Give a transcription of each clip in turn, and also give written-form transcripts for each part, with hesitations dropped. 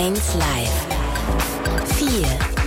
1 Live 4.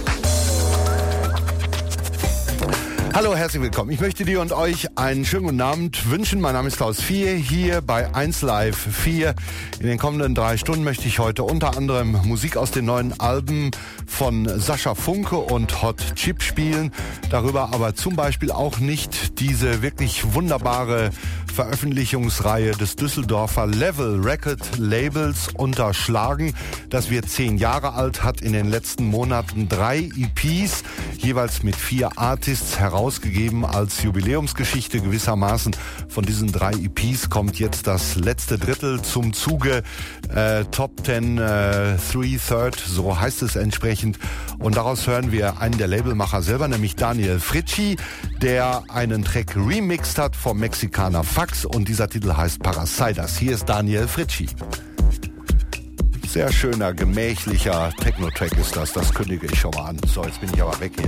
Hallo, herzlich willkommen. Ich möchte dir und euch einen schönen guten Abend wünschen. Mein Name ist Klaus 4, hier bei 1 Live 4. In den kommenden 3 Stunden möchte ich heute unter anderem Musik aus den neuen Alben von Sascha Funke und Hot Chip spielen. Darüber aber zum Beispiel auch nicht diese wirklich wunderbare Veröffentlichungsreihe des Düsseldorfer Level Record Labels unterschlagen. Das wird 10 Jahre alt, hat in den letzten Monaten 3 EPs, jeweils mit 4 Artists herausgegeben als Jubiläumsgeschichte gewissermaßen. Von diesen 3 EPs kommt jetzt das letzte Drittel zum Zuge. Top 10, 3/3, so heißt es entsprechend. Und daraus hören wir einen der Labelmacher selber, nämlich Daniel Fritschi, der einen Track remixed hat vom Mexikaner Fax. Und dieser Titel heißt Parasitas. Hier ist Daniel Fritschi. Sehr schöner, gemächlicher Techno-Track ist das. Das kündige ich schon mal an. So, jetzt bin ich aber weg hier.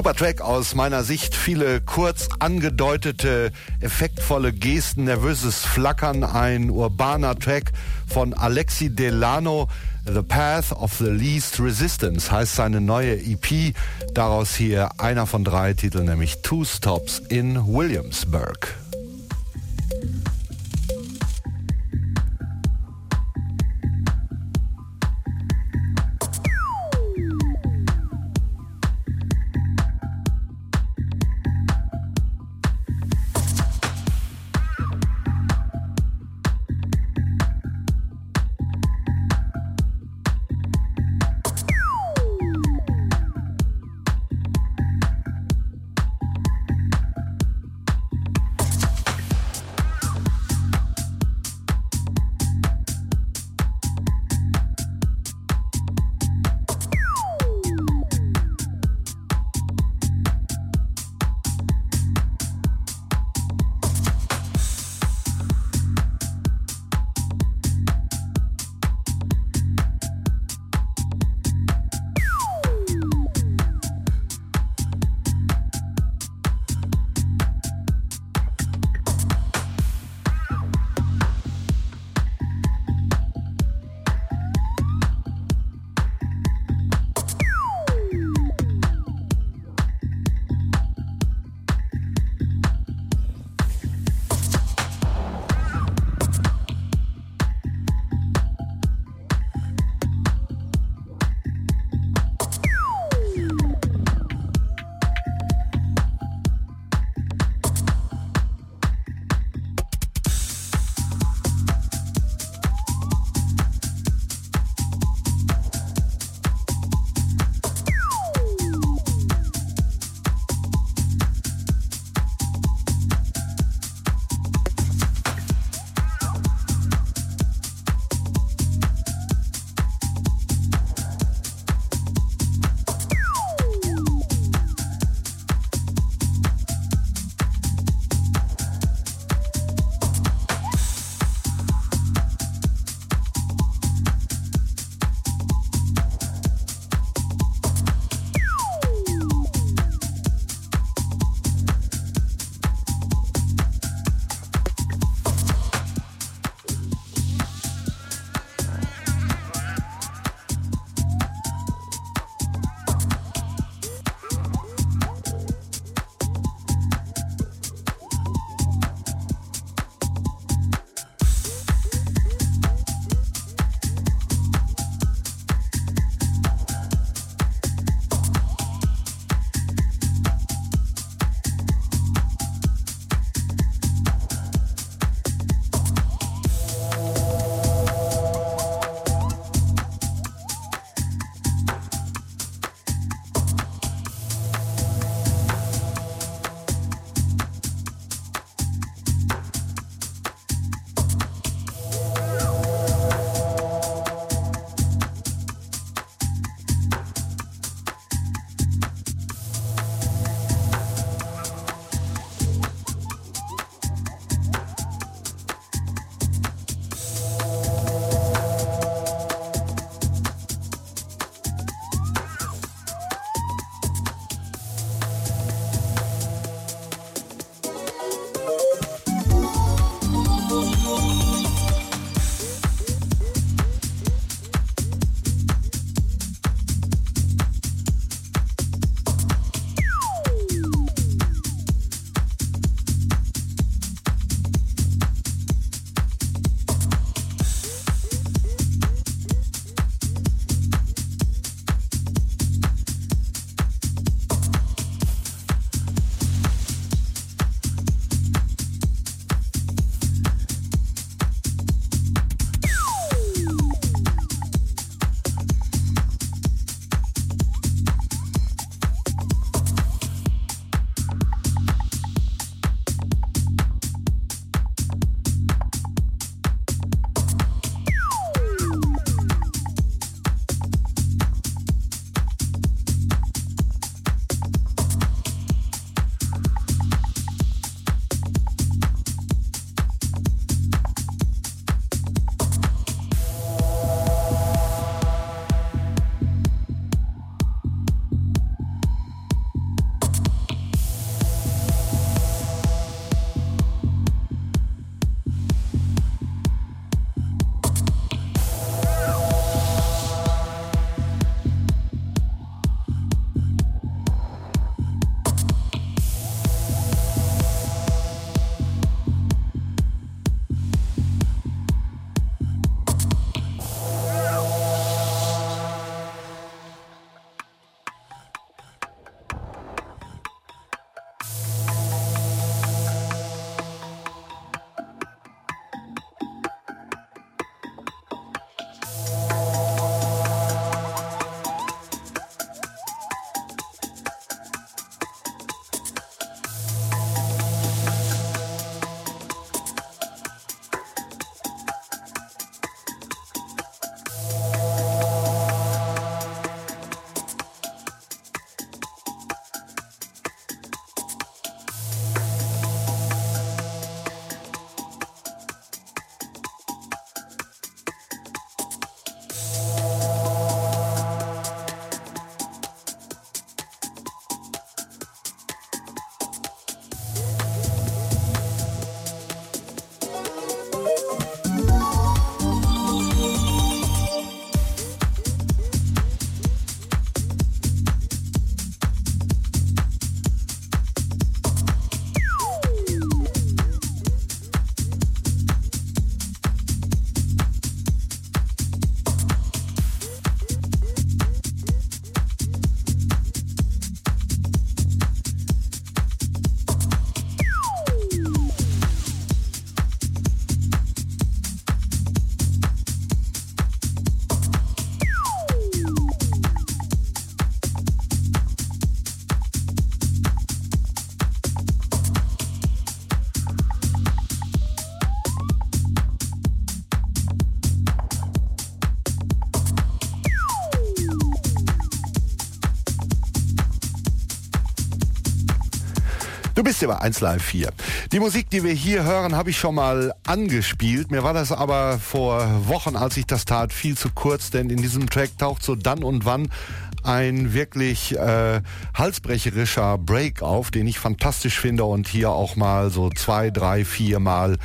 Super Track aus meiner Sicht, viele kurz angedeutete, effektvolle Gesten, nervöses Flackern, ein urbaner Track von Alexi Delano. The Path of the Least Resistance heißt seine neue EP. Daraus hier einer von 3 Titeln, nämlich Two Stops in Williamsburg. bist ja bei 1 Live 4. Die Musik, die wir hier hören, habe ich schon mal angespielt. Mir war das aber vor Wochen, als ich das tat, viel zu kurz, denn in diesem Track taucht so dann und wann ein wirklich halsbrecherischer Break auf, den ich fantastisch finde und hier auch mal so 2, 3, 4 Mal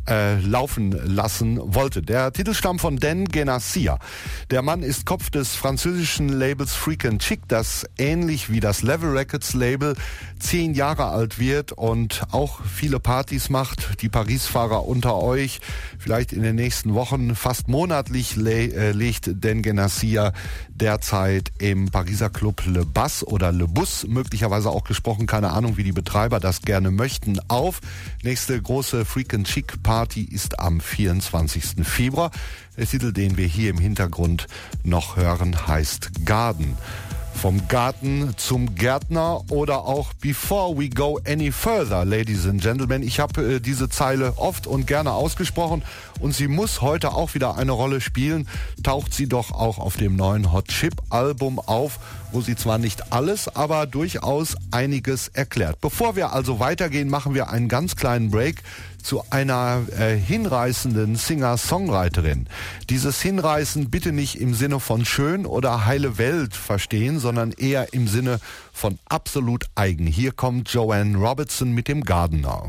laufen lassen wollte. Der Titel stammt von Dan Genassia. Der Mann ist Kopf des französischen Labels Freak & Chic, das ähnlich wie das Level Records Label 10 Jahre alt wird und auch viele Partys macht. Die Paris-Fahrer unter euch, vielleicht in den nächsten Wochen, fast monatlich legt Dan Genassia derzeit im Pariser Club Le Bus oder Le Bus, möglicherweise auch gesprochen, keine Ahnung, wie die Betreiber das gerne möchten, auf. Nächste große Freak & Chic Party ist am 24. Februar. Der Titel, den wir hier im Hintergrund noch hören, heißt Garden. Vom Garten zum Gärtner oder auch Before we go any further, Ladies and Gentlemen. Ich habe diese Zeile oft und gerne ausgesprochen und sie muss heute auch wieder eine Rolle spielen. Taucht sie doch auch auf dem neuen Hot Chip Album auf, wo sie zwar nicht alles, aber durchaus einiges erklärt. Bevor wir also weitergehen, machen wir einen ganz kleinen Break zu einer hinreißenden Singer-Songwriterin. Dieses Hinreißen bitte nicht im Sinne von schön oder heile Welt verstehen, sondern eher im Sinne von absolut eigen. Hier kommt Joanne Robertson mit dem Gardener.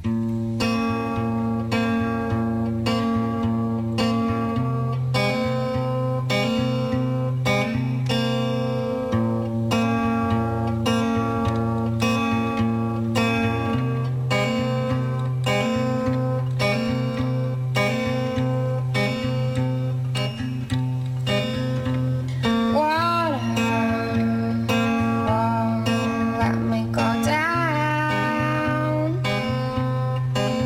Let me go down.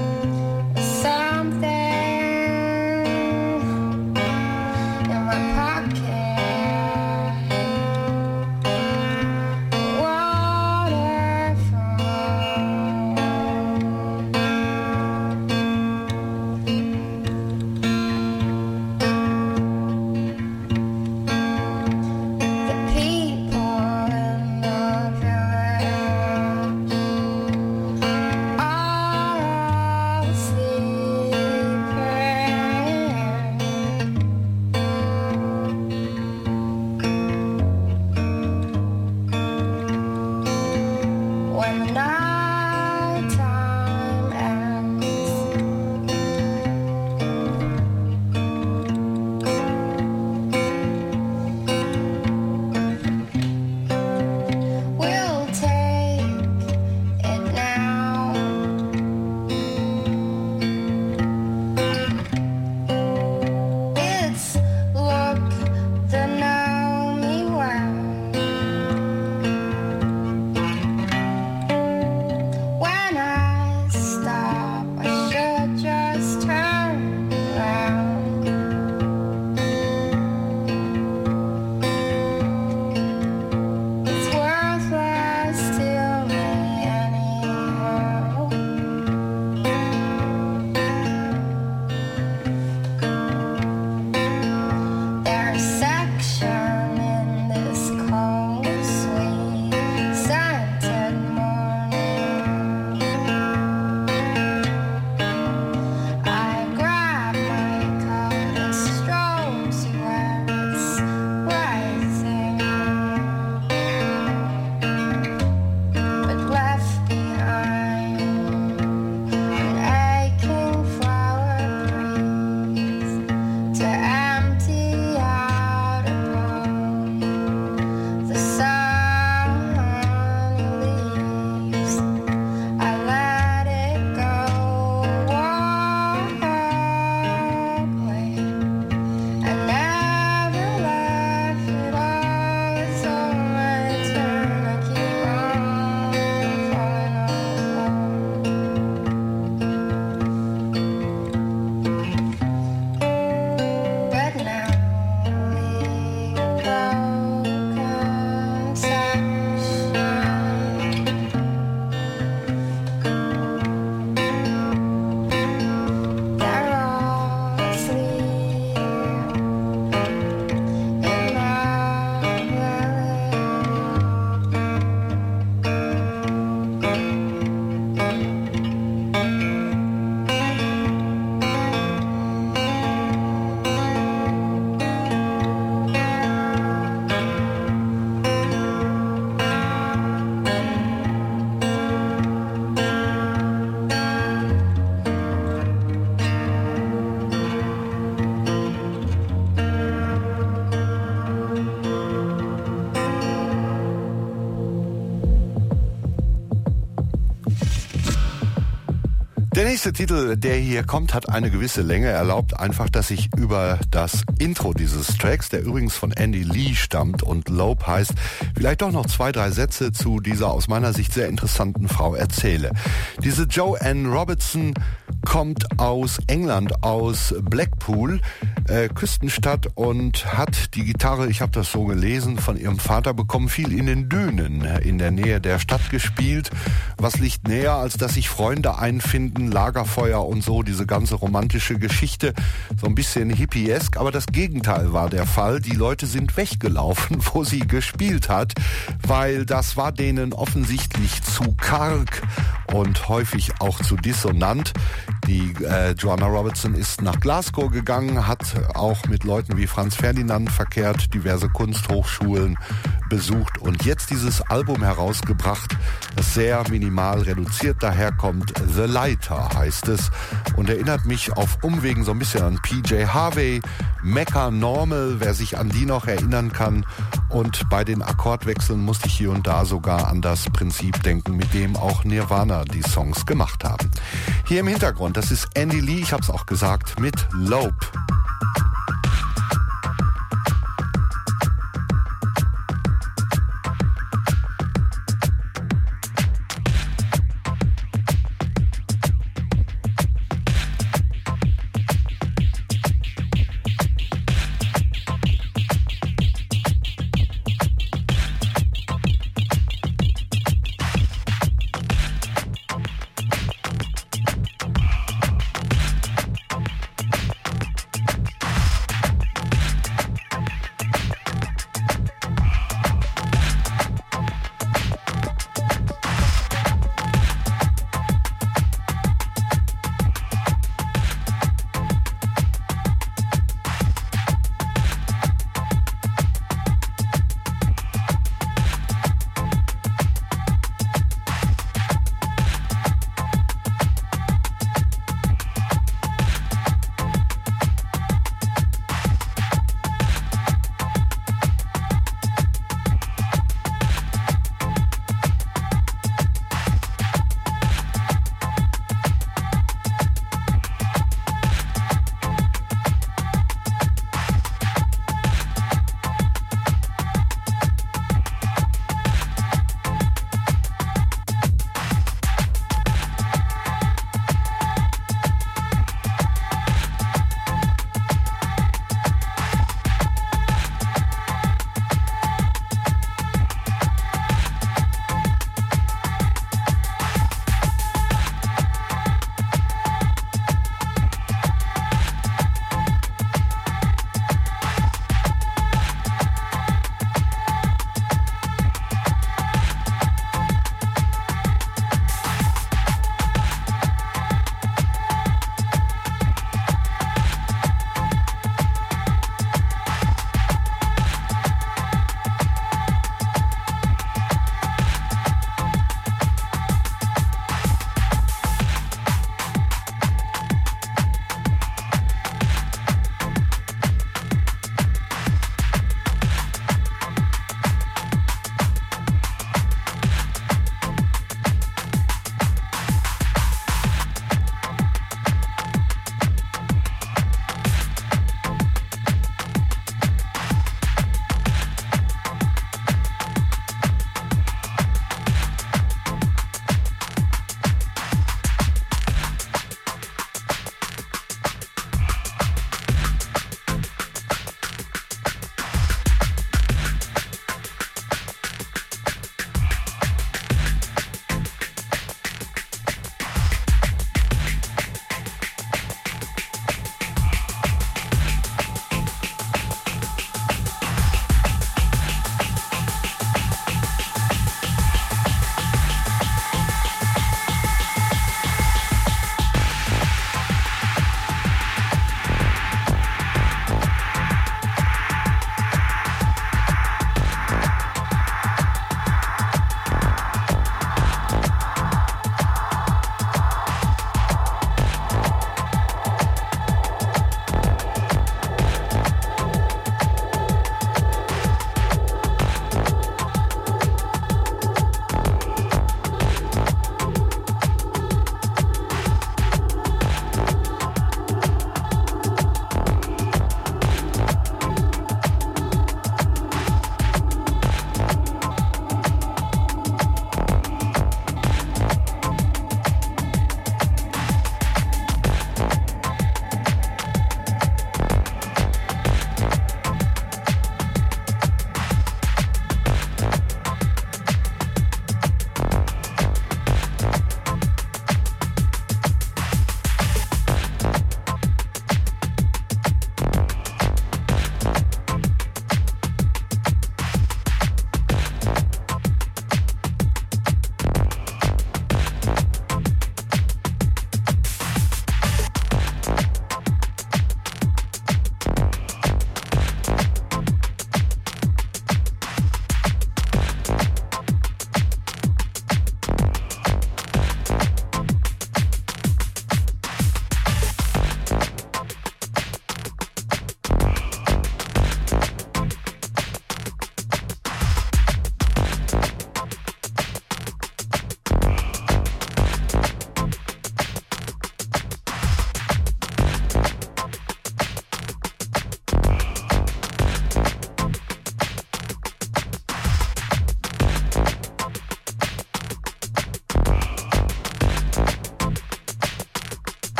nächste Titel, der hier kommt, hat eine gewisse Länge. Er erlaubt einfach, dass ich über das Intro dieses Tracks, der übrigens von Andy Lee stammt und Lope heißt, vielleicht doch noch 2, 3 Sätze zu dieser aus meiner Sicht sehr interessanten Frau erzähle. Diese Joanne Robertson kommt aus England, aus Blackpool, Küstenstadt, und hat die Gitarre, ich habe das so gelesen, von ihrem Vater bekommen, viel in den Dünen in der Nähe der Stadt gespielt. Was liegt näher, als dass sich Freunde einfinden, Lagerfeuer und so, diese ganze romantische Geschichte, so ein bisschen hippiesk, aber das Gegenteil war der Fall. Die Leute sind weggelaufen, wo sie gespielt hat, weil das war denen offensichtlich zu karg und häufig auch zu dissonant. Die Joanna Robertson ist nach Glasgow gegangen, hat auch mit Leuten wie Franz Ferdinand verkehrt, diverse Kunsthochschulen besucht und jetzt dieses Album herausgebracht, das sehr minimal reduziert daherkommt. The Lighter heißt es und erinnert mich auf Umwegen so ein bisschen an PJ Harvey, Mecca Normal, wer sich an die noch erinnern kann. Und bei den Akkordwechseln musste ich hier und da sogar an das Prinzip denken, mit dem auch Nirvana die Songs gemacht haben. Hier im Hintergrund, das ist Andy Lee, ich habe es auch gesagt, mit Lope.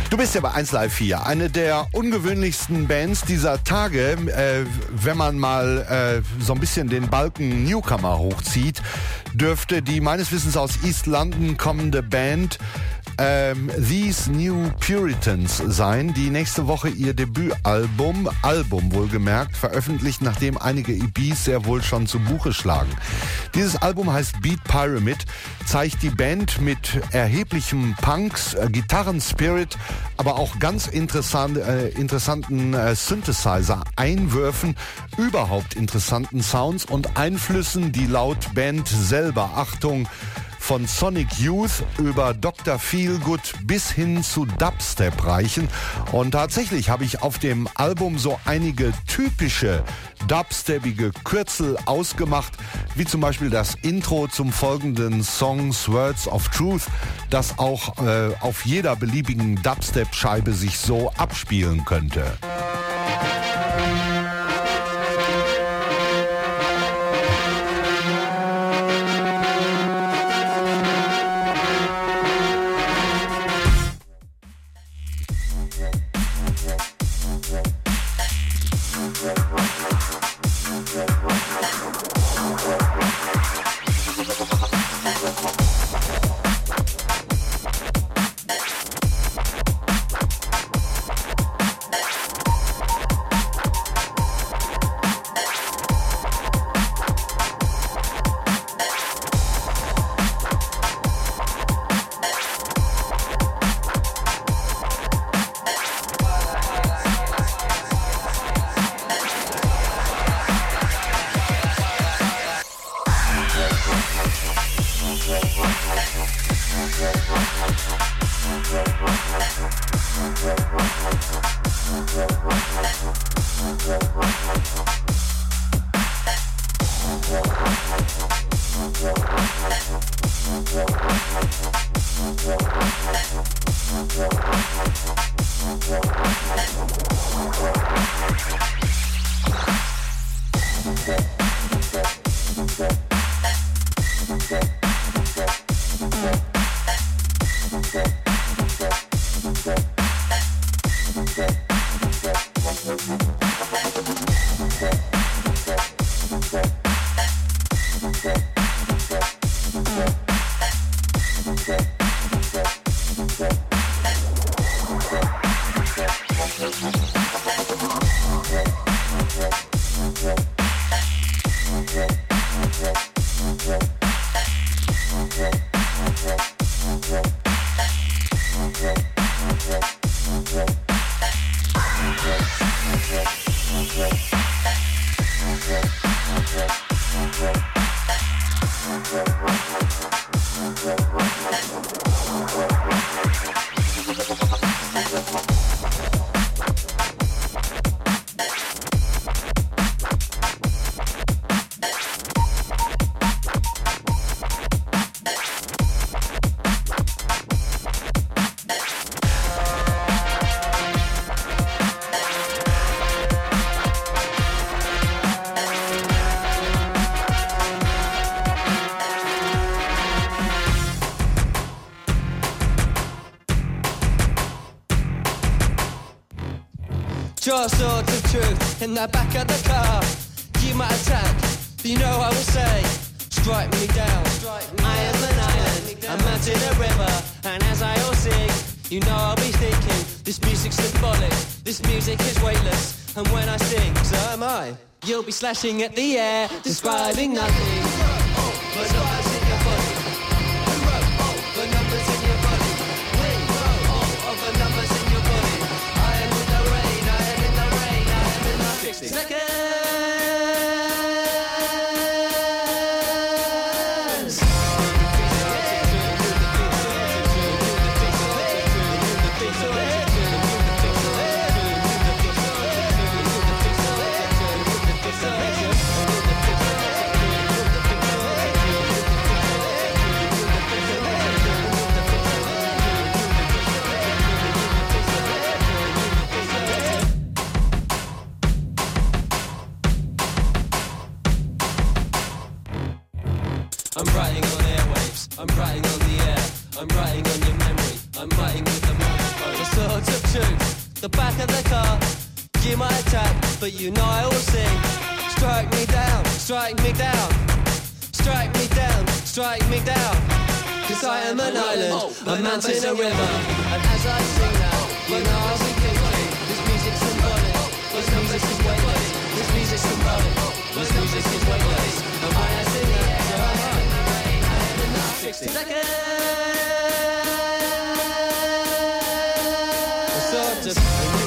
Du bist ja bei 1 Live 4, eine der ungewöhnlichsten Bands dieser Tage, wenn man mal so ein bisschen den Balken Newcomer hochzieht, dürfte die meines Wissens aus East London kommende Band These New Puritans sein, die nächste Woche ihr Debütalbum, wohlgemerkt, veröffentlicht, nachdem einige EPs sehr wohl schon zu Buche schlagen. Dieses Album heißt Beat Pyramid, zeigt die Band mit erheblichem Punks, Gitarren-Spirit, aber auch ganz interessanten Synthesizer-Einwürfen, überhaupt interessanten Sounds und Einflüssen, die laut Band selber, Achtung, von Sonic Youth über Dr. Feelgood bis hin zu Dubstep reichen. Und tatsächlich habe ich auf dem Album so einige typische dubstepige Kürzel ausgemacht, wie zum Beispiel das Intro zum folgenden Song Words of Truth, das auch auf jeder beliebigen Dubstep-Scheibe sich so abspielen könnte. Draw swords of truth in the back of the car. You might attack, but you know I will say, strike me down. I am an island, a mountain, a river, and as I all sing, you know I'll be thinking, this music's symbolic, this music is weightless, and when I sing, so am I. You'll be slashing at the air, describing nothing. But numbers in your body. The numbers in your body. Of the numbers in your body. I am in the rain, I am in the rain, I am in the 60 seconds. the back of the car. You might attack, but you know I will sing. Strike me down, strike me down. Strike me down, strike me down. Cause I am an island, a mountain, a river. And as I sing now, you know I'll be thinking. This music's symbolic, this music is weightless. This music's symbolic, this music is weightless. And when I sing it, so I'm on 60 seconds. Sort of,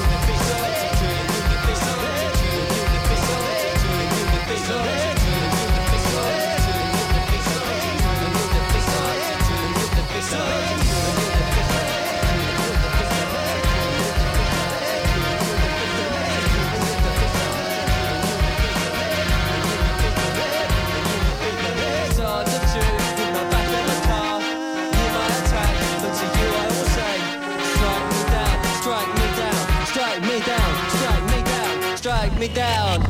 me down.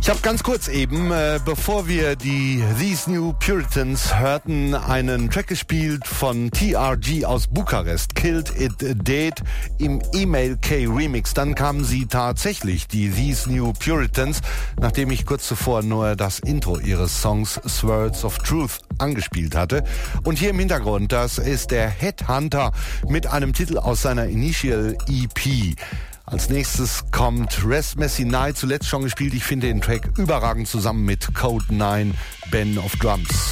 Ich habe ganz kurz eben, bevor wir die These New Puritans hörten, einen Track gespielt von TRG aus Bukarest, Killed It Dead im Email K Remix. Dann kamen sie tatsächlich, die These New Puritans, nachdem ich kurz zuvor nur das Intro ihres Songs Swords of Truth angespielt hatte. Und hier im Hintergrund, das ist der Headhunter mit einem Titel aus seiner Initial EP. Als nächstes kommt Rest Messy Night, zuletzt schon gespielt. Ich finde den Track überragend zusammen mit Code 9, Ben of Drums.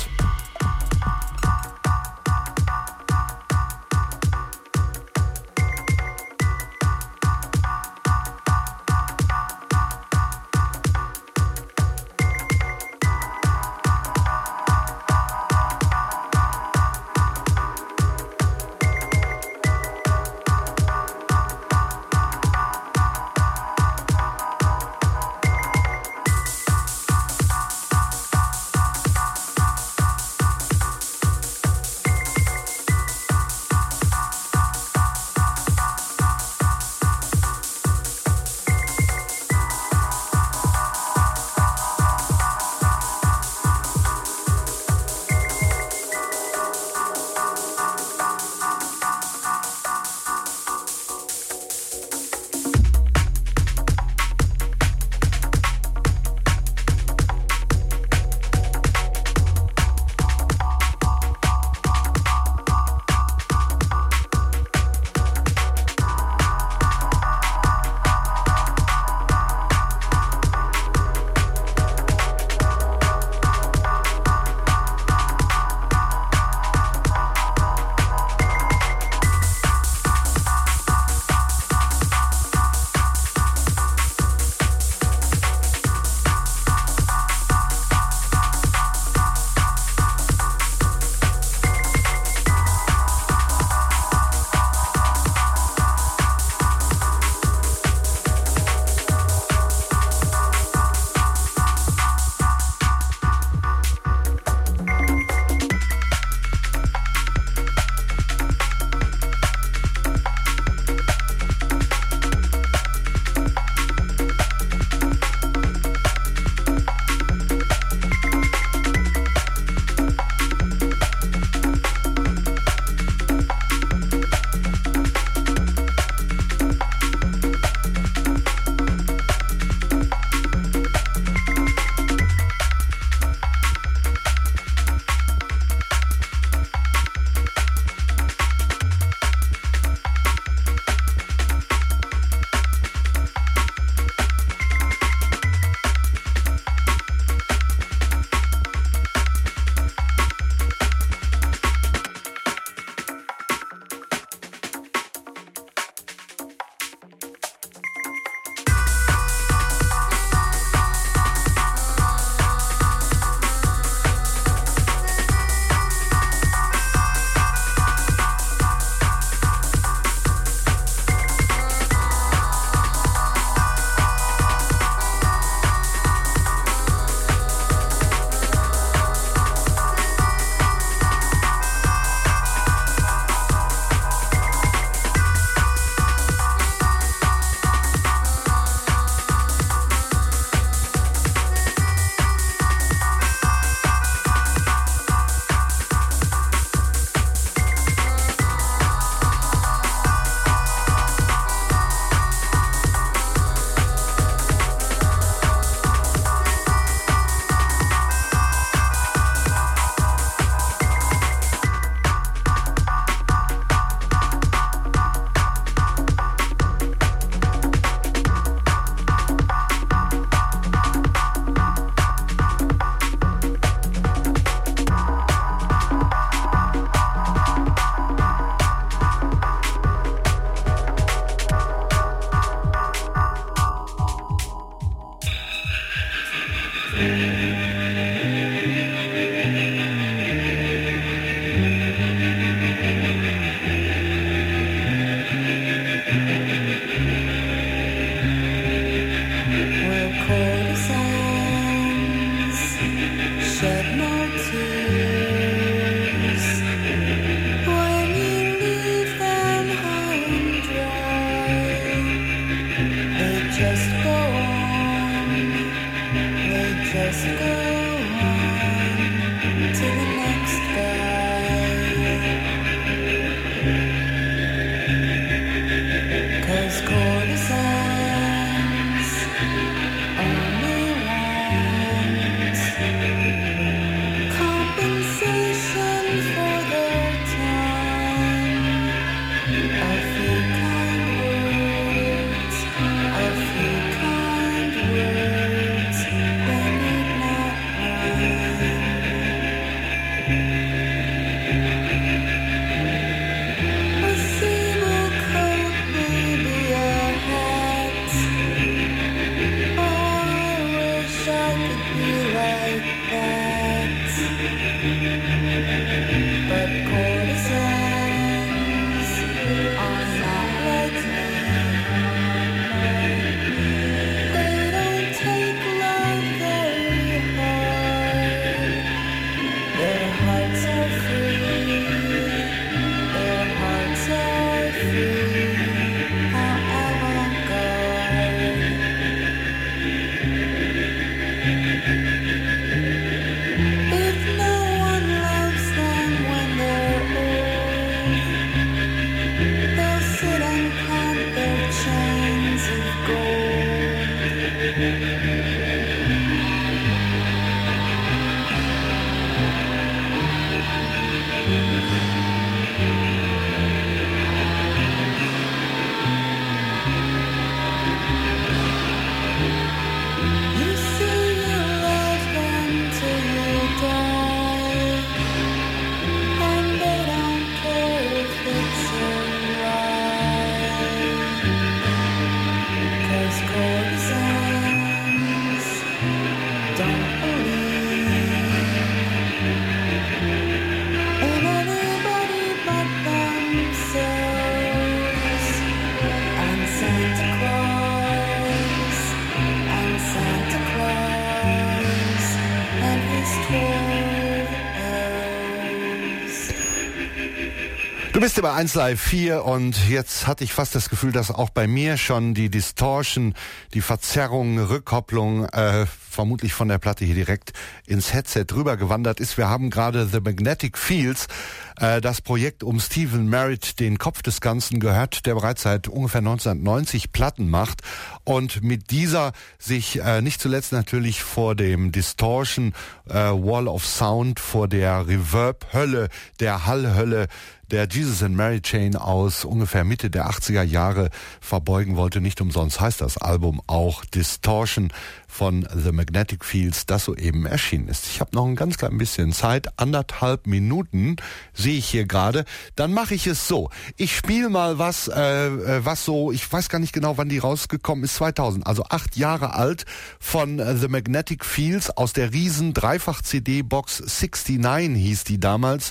Du bist bei 1 Live 4 und jetzt hatte ich fast das Gefühl, dass auch bei mir schon die Distortion, die Verzerrung, Rückkopplung vermutlich von der Platte hier direkt ins Headset rübergewandert ist. Wir haben gerade The Magnetic Fields, das Projekt um Stephen Merritt, den Kopf des Ganzen, gehört, der bereits seit ungefähr 1990 Platten macht und mit dieser sich nicht zuletzt natürlich vor dem Distortion Wall of Sound, vor der Reverb-Hölle, der Hallhölle der Jesus and Mary Chain aus ungefähr Mitte der 80er Jahre verbeugen wollte. Nicht umsonst heißt das Album auch Distortion von The Magnetic Fields, das soeben erschienen ist. Ich habe noch ein ganz klein bisschen Zeit, 1,5 Minuten sehe ich hier gerade. Dann mache ich es so. Ich spiele mal was so, ich weiß gar nicht genau, wann die rausgekommen ist, 2000, also 8 Jahre alt, von The Magnetic Fields aus der riesen Dreifach-CD-Box 69 hieß die damals.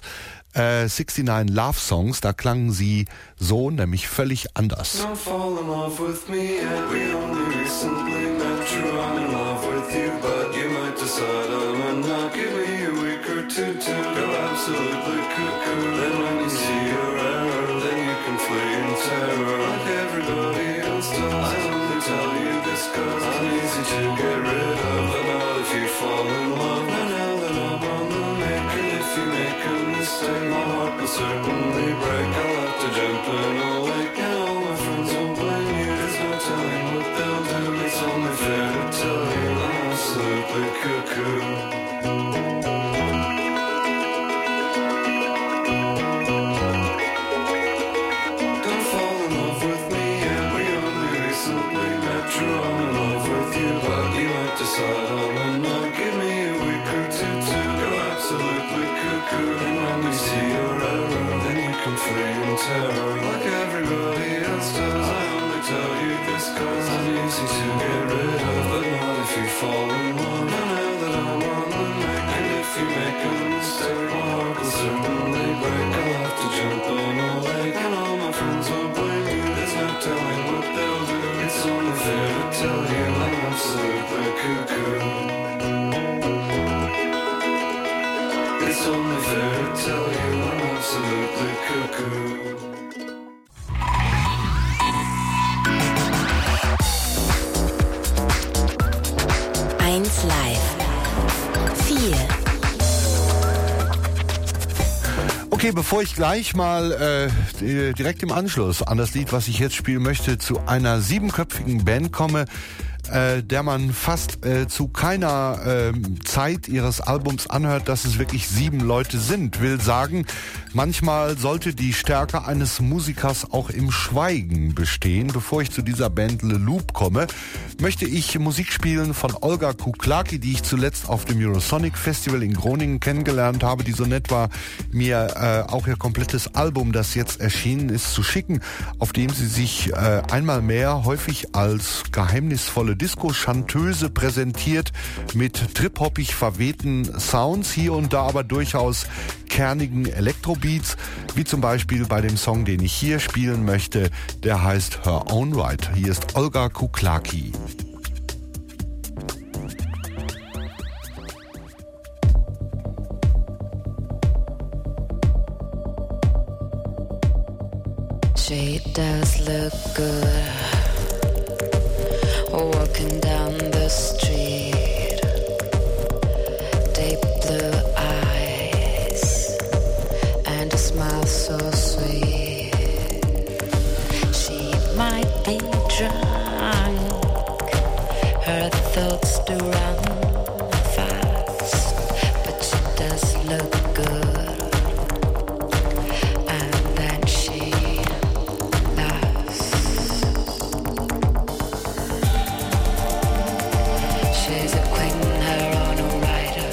69 Love Songs, da klangen sie so, nämlich völlig anders. Don't fall in love with me yet. We only recently met. True, I'm in love with you, but you might decide I'm not. Give me a week or two to go absolutely cuckoo. Then when you see your error, then you can flee in terror like everybody else does. I only tell you this 'cause I'm easy to get rid of, but not if you fall in love. And now that I'm on the make, and if you make a mistake, my heart will certainly break. I'll have to jump in a lake, and all my friends will blame you. There's no telling what they'll do. It's only fair to tell you I'm absolutely cuckoo. Don't fall in love with me yet. We only recently met. True, I'm in love with you, but you might decide I'm not. Give me a week or two to go absolutely cuckoo. And when you see your error, then you can flee in terror like everybody else does. I only tell you this 'cause I'm easy to get rid of, but not if you fall in love. And now that I'm on the make, and if you make a mistake, my heart will certainly break. I'll have to jump in a lake, and all my friends will blame you. There's no telling what they'll do. It's only fair to tell you I'm absolutely cuckoo. It's only fair to tell you I'm absolutely cuckoo. Live 4. Okay, bevor ich gleich mal direkt im Anschluss an das Lied, was ich jetzt spielen möchte, zu einer 7-köpfigen Band komme, der man fast zu keiner Zeit ihres Albums anhört, dass es wirklich 7 Leute sind. Will sagen, manchmal sollte die Stärke eines Musikers auch im Schweigen bestehen. Bevor ich zu dieser Band Le Loop komme, möchte ich Musik spielen von Olga Kuklaki, die ich zuletzt auf dem Eurosonic Festival in Groningen kennengelernt habe, die so nett war, mir auch ihr komplettes Album, das jetzt erschienen ist, zu schicken, auf dem sie sich einmal mehr häufig als geheimnisvolle Disco-Chanteuse präsentiert, mit trip-hoppig verwehten Sounds, hier und da aber durchaus kernigen Elektrobeats, wie zum Beispiel bei dem Song, den ich hier spielen möchte, der heißt Her Own Right. Hier ist Olga Kuklaki. She does look good walking down the street, deep blue eyes and a smile so sweet. She might be drunk, her her thoughts do run fast, but she does look good. And then she laughs. She's a queen, her on a rider.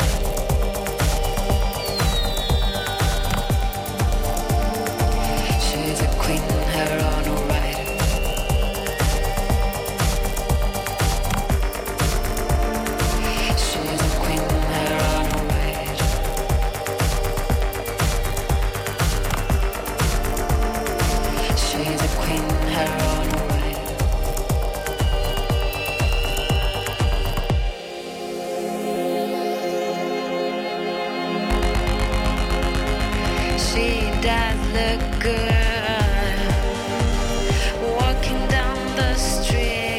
She's a queen, her on a rider. She's a queen, her on a rider. She's a queen, her on a rider. She does look good walking down the street.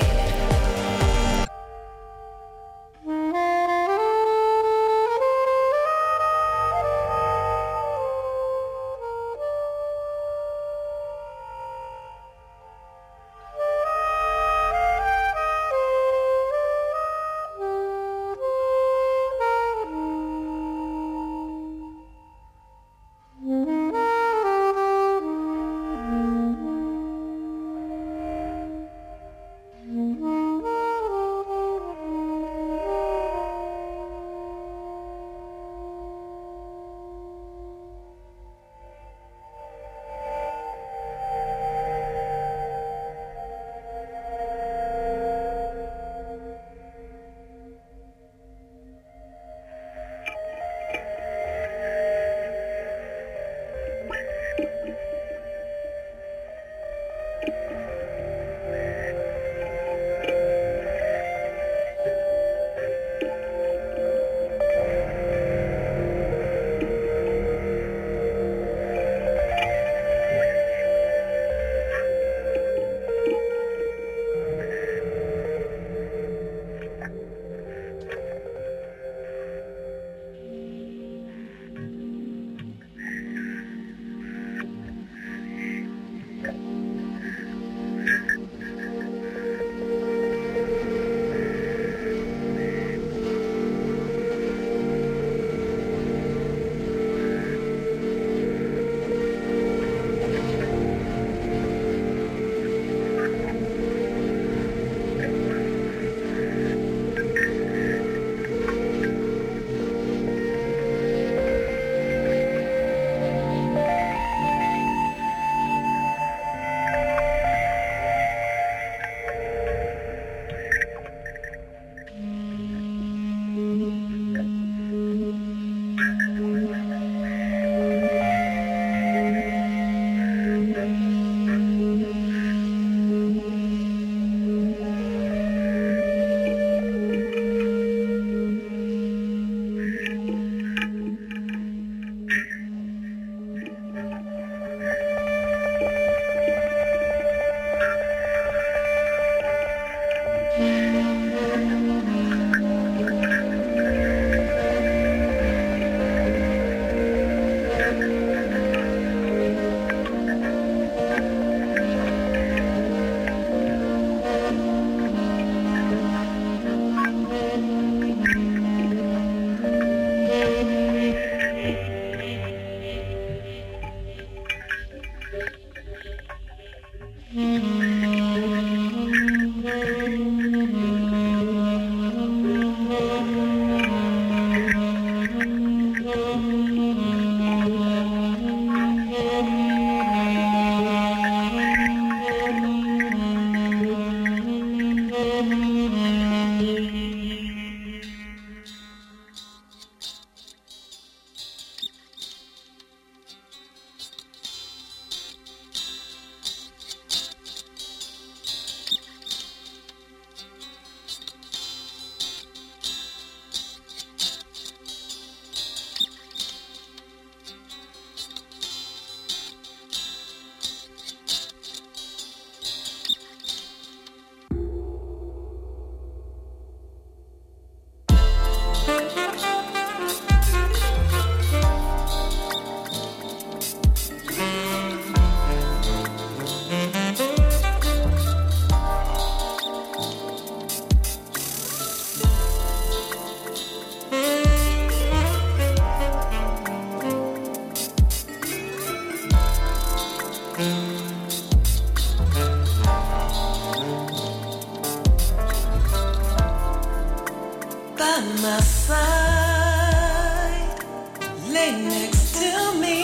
by my side, lay next to me.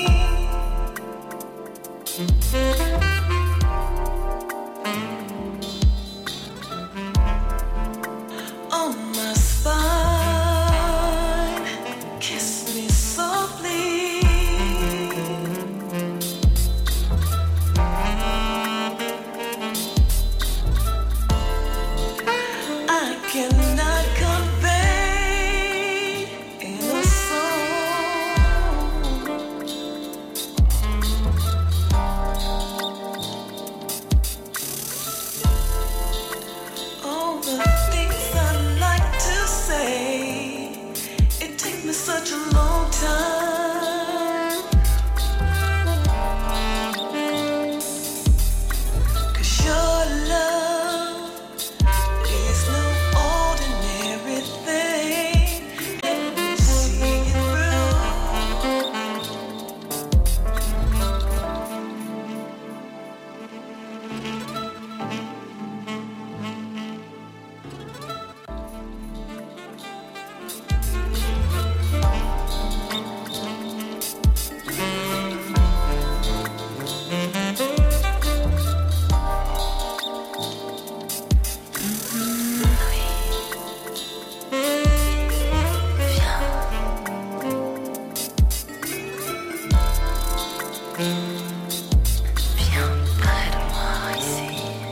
On my spine, kiss me softly. I cannot convey in a song all the things I like to say. It takes me such a long time, 'cause your love is no ordinary thing. Let me see it through. Viens près de moi ici.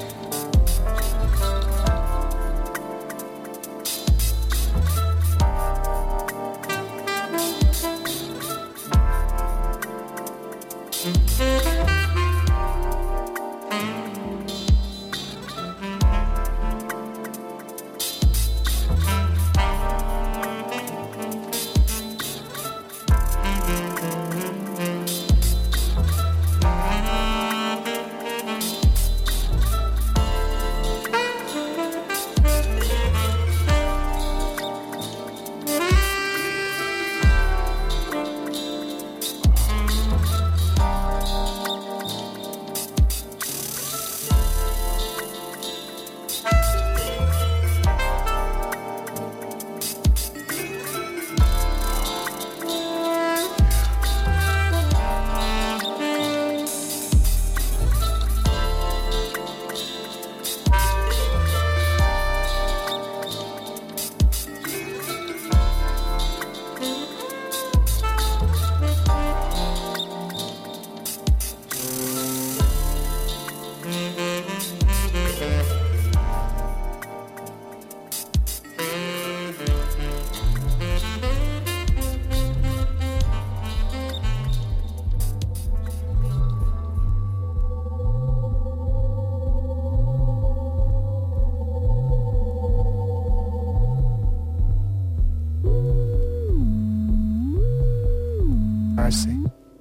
Mercy.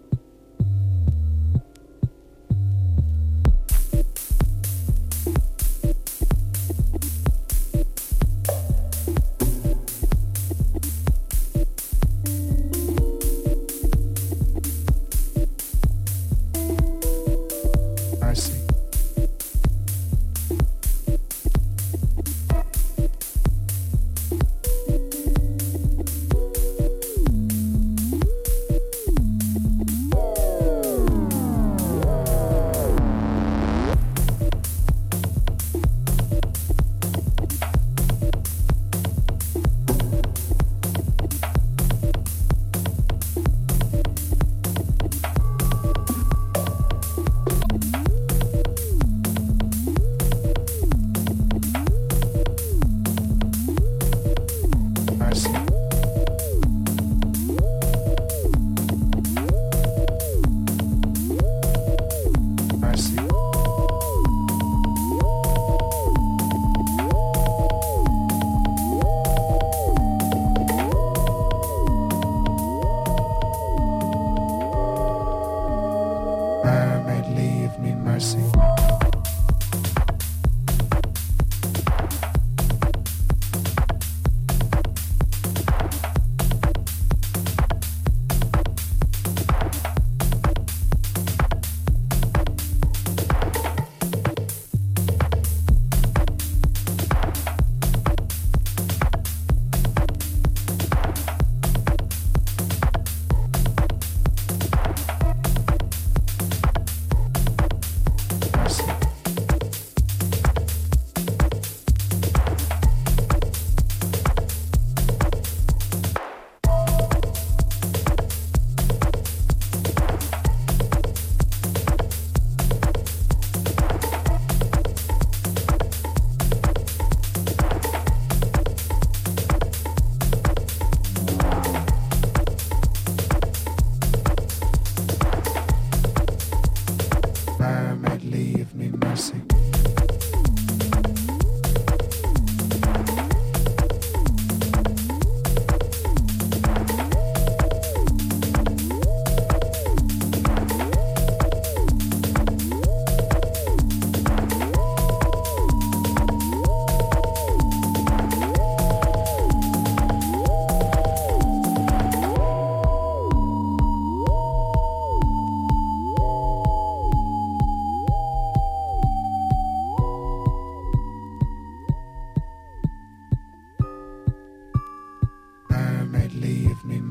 Mercy.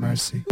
mercy.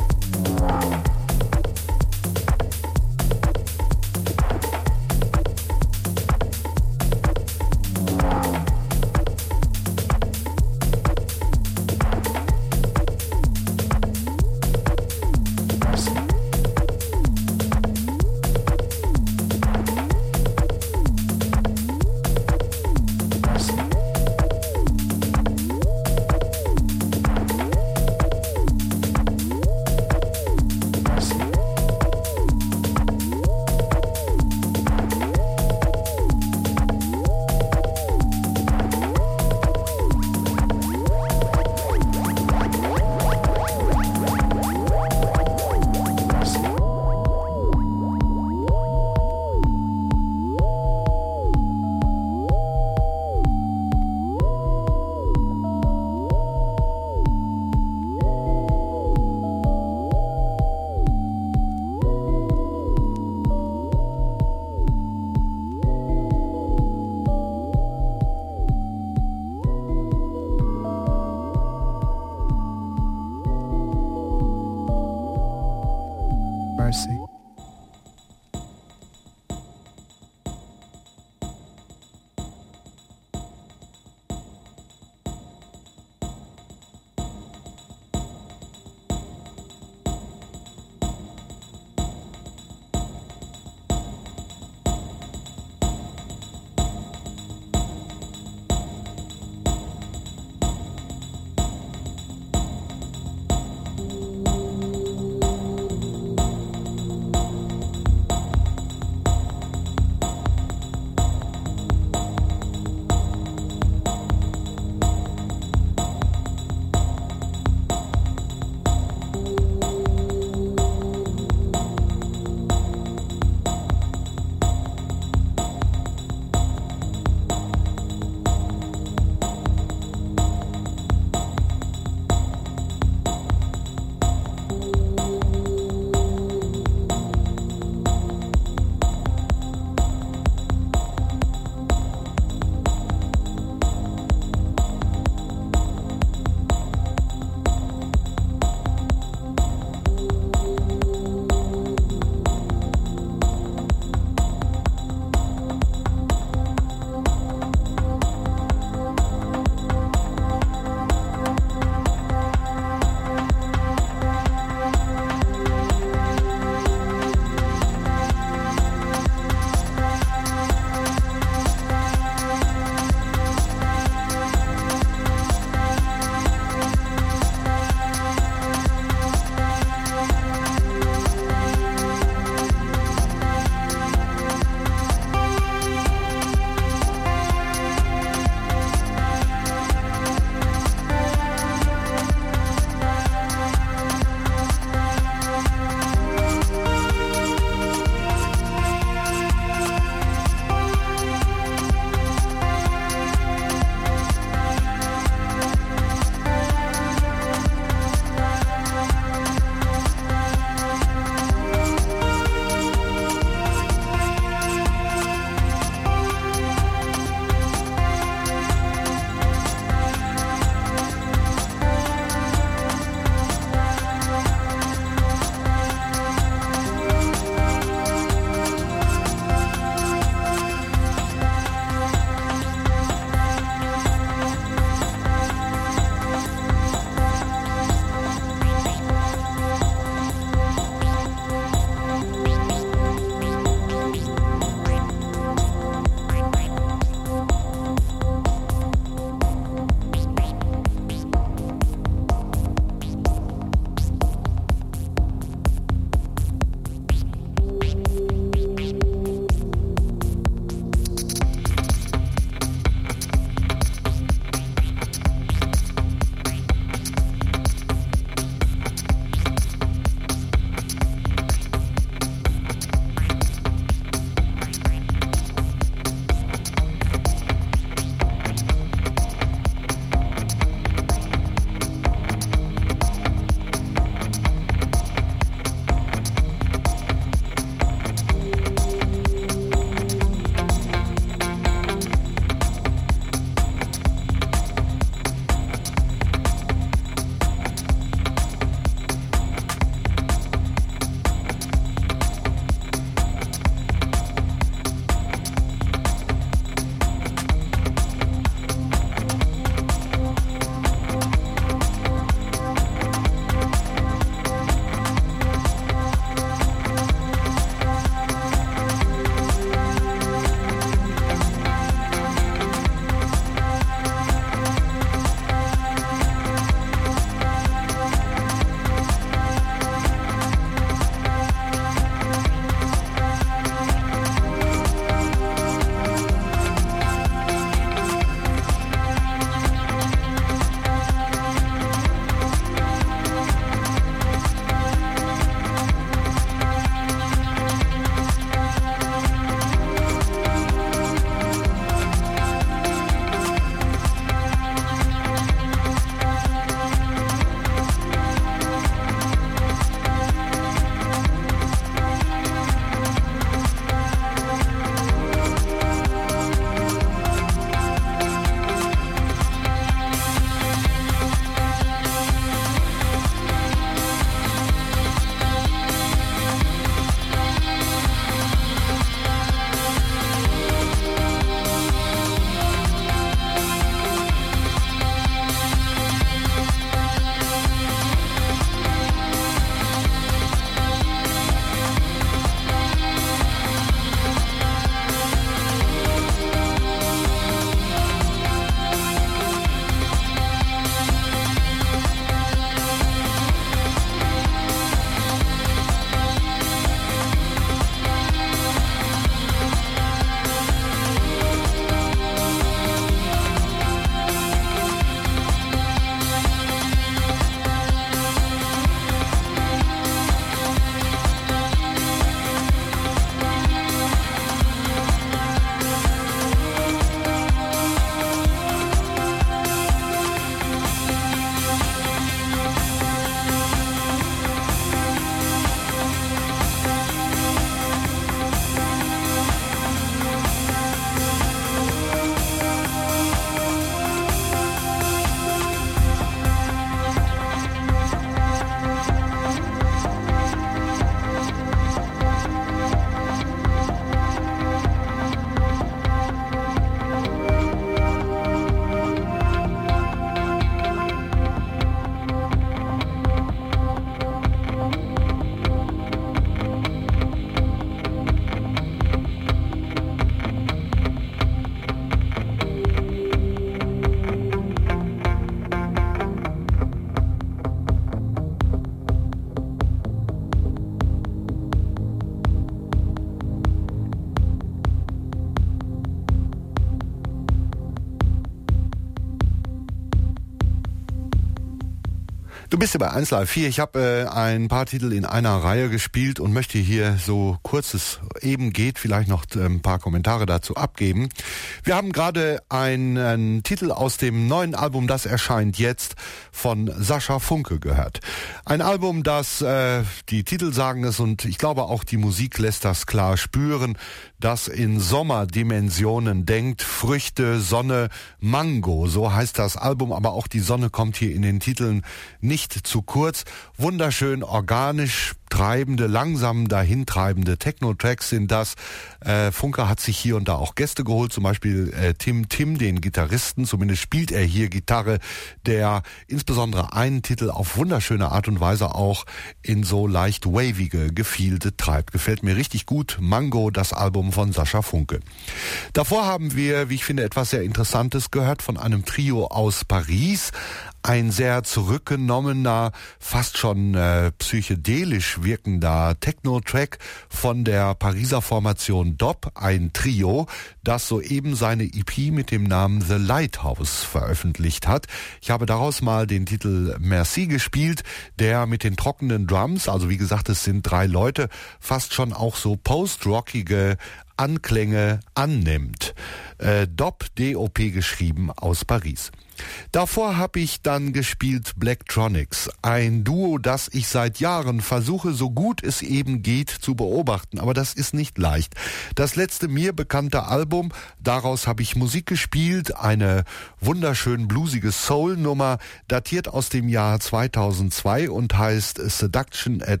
Du bist ja bei 1 Live 4. Ich habe ein paar Titel in einer Reihe gespielt und möchte hier so kurz es eben geht vielleicht noch ein paar Kommentare dazu abgeben. Wir haben gerade einen Titel aus dem neuen Album, das erscheint jetzt, von Sascha Funke gehört. Ein Album, das, die Titel sagen es und ich glaube auch die Musik lässt das klar spüren, das in Sommerdimensionen denkt. Früchte, Sonne, Mango, so heißt das Album, aber auch die Sonne kommt hier in den Titeln nicht zu kurz. Wunderschön organisch treibende, langsam dahintreibende Techno-Tracks sind das. Funke hat sich hier und da auch Gäste geholt, zum Beispiel Tim, den Gitarristen, zumindest spielt er hier Gitarre, der insbesondere einen Titel auf wunderschöne Art und Weise auch in so leicht wavige Gefilde treibt. Gefällt mir richtig gut. Mango, das Album von Sascha Funke. Davor haben wir, wie ich finde, etwas sehr Interessantes gehört von einem Trio aus Paris. Ein sehr zurückgenommener, fast schon psychedelisch wirkender Techno-Track von der Pariser Formation DOP, ein Trio, das soeben seine EP mit dem Namen The Lighthouse veröffentlicht hat. Ich habe daraus mal den Titel Merci gespielt, der mit den trockenen Drums, also wie gesagt, es sind 3 Leute, fast schon auch so post-rockige Anklänge annimmt. DOP, D-O-P geschrieben, aus Paris. Davor habe ich dann gespielt Blacktronics, ein Duo, das ich seit Jahren versuche, so gut es eben geht, zu beobachten, aber das ist nicht leicht. Das letzte mir bekannte Album, daraus habe ich Musik gespielt, eine wunderschön bluesige Soul-Nummer, datiert aus dem Jahr 2002 und heißt Seduction at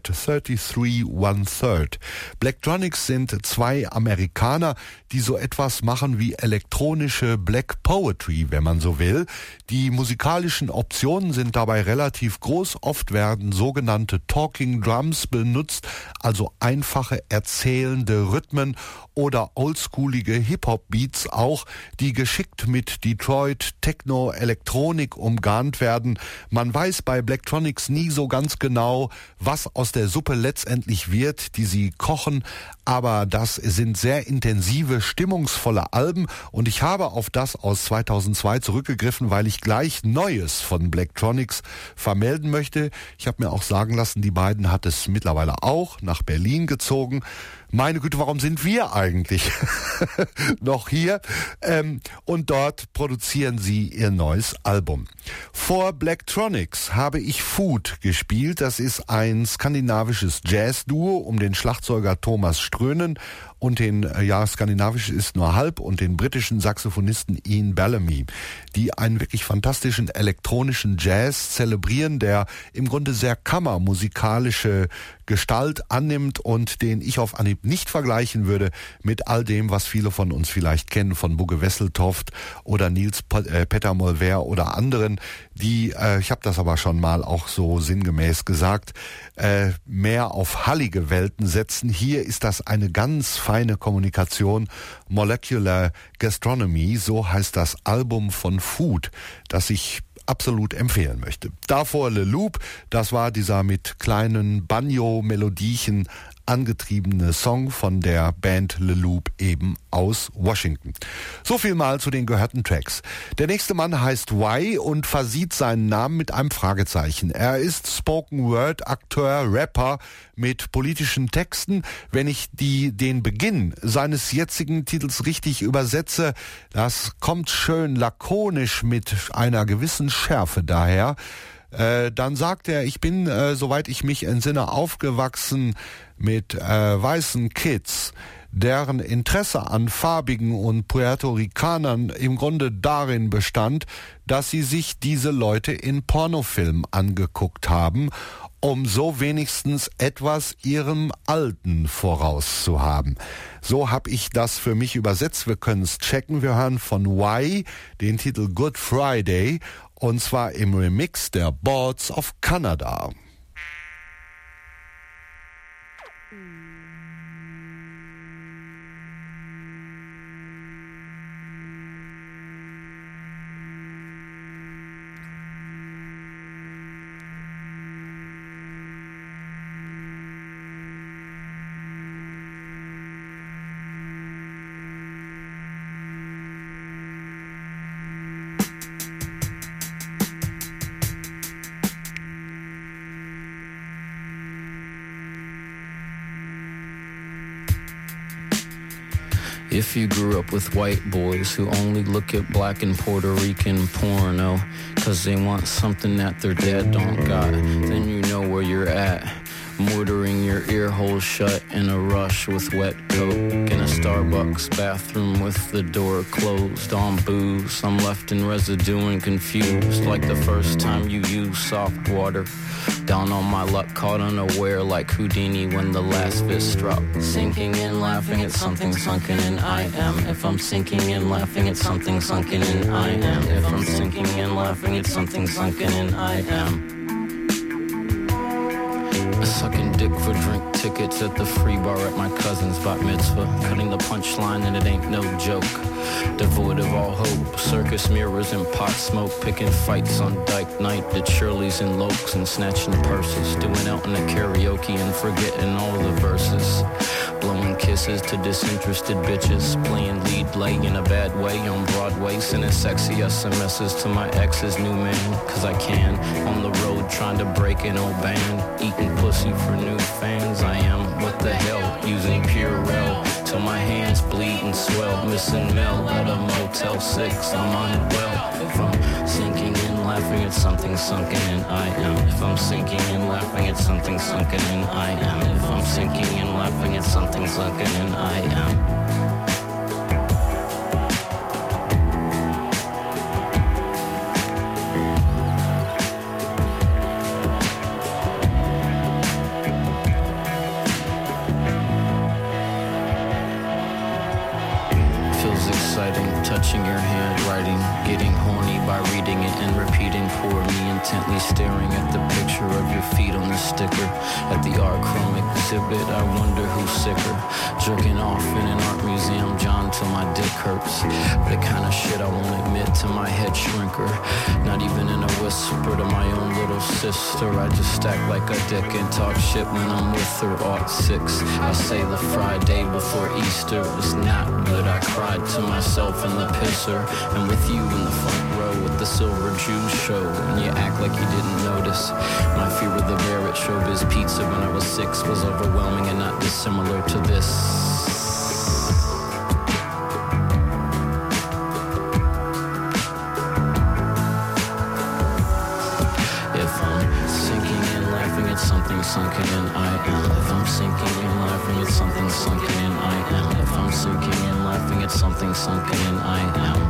33 1/3. Blacktronics sind 2 Amerikaner, die so etwas machen wie elektronische Black Poetry, wenn man so will. Die musikalischen Optionen sind dabei relativ groß. Oft werden sogenannte Talking Drums benutzt, also einfache erzählende Rhythmen oder oldschoolige Hip-Hop-Beats auch, die geschickt mit Detroit Techno-Elektronik umgarnt werden. Man weiß bei Blacktronics nie so ganz genau, was aus der Suppe letztendlich wird, die sie kochen, aber das sind sehr intensive, stimmungsvolle Alben und ich habe auf das aus 2002 zurückgegriffen, weil ich gleich Neues von Blacktronics vermelden möchte. Ich habe mir auch sagen lassen, die beiden hat es mittlerweile auch nach Berlin gezogen. Meine Güte, warum sind wir eigentlich noch hier? Und dort produzieren sie ihr neues Album. Vor Blacktronics habe ich Food gespielt. Das ist ein skandinavisches Jazz-Duo um den Schlagzeuger Thomas Strönen und den, skandinavisch ist nur halb, und den britischen Saxophonisten Ian Bellamy, die einen wirklich fantastischen elektronischen Jazz zelebrieren, der im Grunde sehr kammermusikalische Gestalt annimmt und den ich auf Anhieb nicht vergleichen würde mit all dem, was viele von uns vielleicht kennen von Bugge Wesseltoft oder Niels Petter Molver oder anderen, die, ich habe das aber schon mal auch so sinngemäß gesagt, mehr auf hallige Welten setzen. Hier ist das eine ganz feine Kommunikation. Molecular Gastronomy, so heißt das Album von Food, das ich absolut empfehlen möchte. Davor Le Loop, das war dieser mit kleinen Banjo-Melodiechen angetriebene Song von der Band Le Loop eben aus Washington. So viel mal zu den gehörten Tracks. Der nächste Mann heißt Y und versieht seinen Namen mit einem Fragezeichen. Er ist Spoken-Word-Akteur, Rapper mit politischen Texten. Wenn ich den Beginn seines jetzigen Titels richtig übersetze, das kommt schön lakonisch mit einer gewissen Schärfe daher. Dann sagt er, ich bin, soweit ich mich entsinne, aufgewachsen mit weißen Kids, deren Interesse an Farbigen und Puerto Ricanern im Grunde darin bestand, dass sie sich diese Leute in Pornofilmen angeguckt haben, um so wenigstens etwas ihrem Alten vorauszuhaben. So habe ich das für mich übersetzt. Wir können es checken. Wir hören von Y den Titel Good Friday, und zwar im Remix der Boards of Canada. If you grew up with white boys who only look at black and Puerto Rican porno 'cause they want something that their dad don't got, then you know where you're at. Mortaring your ear holes shut in a rush with wet coke in a Starbucks bathroom with the door closed on booze. I'm left in residue and confused like the first time you used soft water. Down on my luck, caught unaware like Houdini when the last fist struck. Sinking in, laughing at something sunken in I am. If I'm sinking in, laughing at something sunken in I am. If I'm sinking in, laughing at something sunken in I am. Sucking dick for drink tickets at the free bar at my cousin's bat mitzvah. Cutting the punchline and it ain't no joke. Devoid of all hope, circus mirrors and pot smoke. Picking fights on dyke night at Shirley's and Lokes and snatching purses. Doing out in the karaoke and forgetting all the verses. Blowing kisses to disinterested bitches. Playing lead late in a bad way on Broadway. Sending sexy SMSs to my ex's new man. 'Cause I can. On the road trying to break an old band. Eating pussy for new fans. I am, what the hell, using Purell till my hands bleed and swell. Missing Mel at a Motel 6. I'm unwell. If I'm sinking in, laughing at something sunken in I am. If I'm sinking in, laughing at something sunken in I am. If I'm sinking in, laughing at something sunken in I am. Touching your handwriting, getting horny by reading it and repeating for me, intently staring at the picture of your feet on the sticker. At the art chrome exhibit, I wonder who's sicker. Jerking off in an art museum, John, till my dick hurts. The kind of shit I won't admit to my head shrinker. Not even in a whisper to my own little sister. I just stack like a dick and talk shit when I'm with her. Aught 6, I say the Friday before Easter is not good. I cried to myself in the pisser, and with you in the front row with the Silver Jews show, and you act like you didn't notice. My fear of the bear at Showbiz Pizza when I was 6 was overwhelming and not dissimilar to this. Something sunken in I am. If I'm sinking in, laughing at something sunken in I am. If I'm sinking in, laughing at something sunken in I am.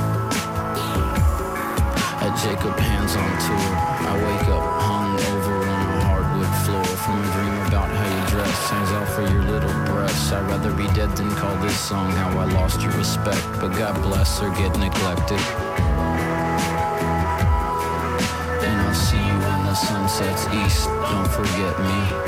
At Jacob Hands on Tour, I wake up hung over on a hardwood floor from a dream about how you dress. Hangs out for your little breasts. I'd rather be dead than call this song how I lost your respect. But God bless or get neglected. And I'll see you when the sun sets east. Don't forget me.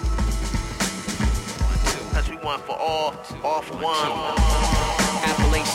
Appalachians, word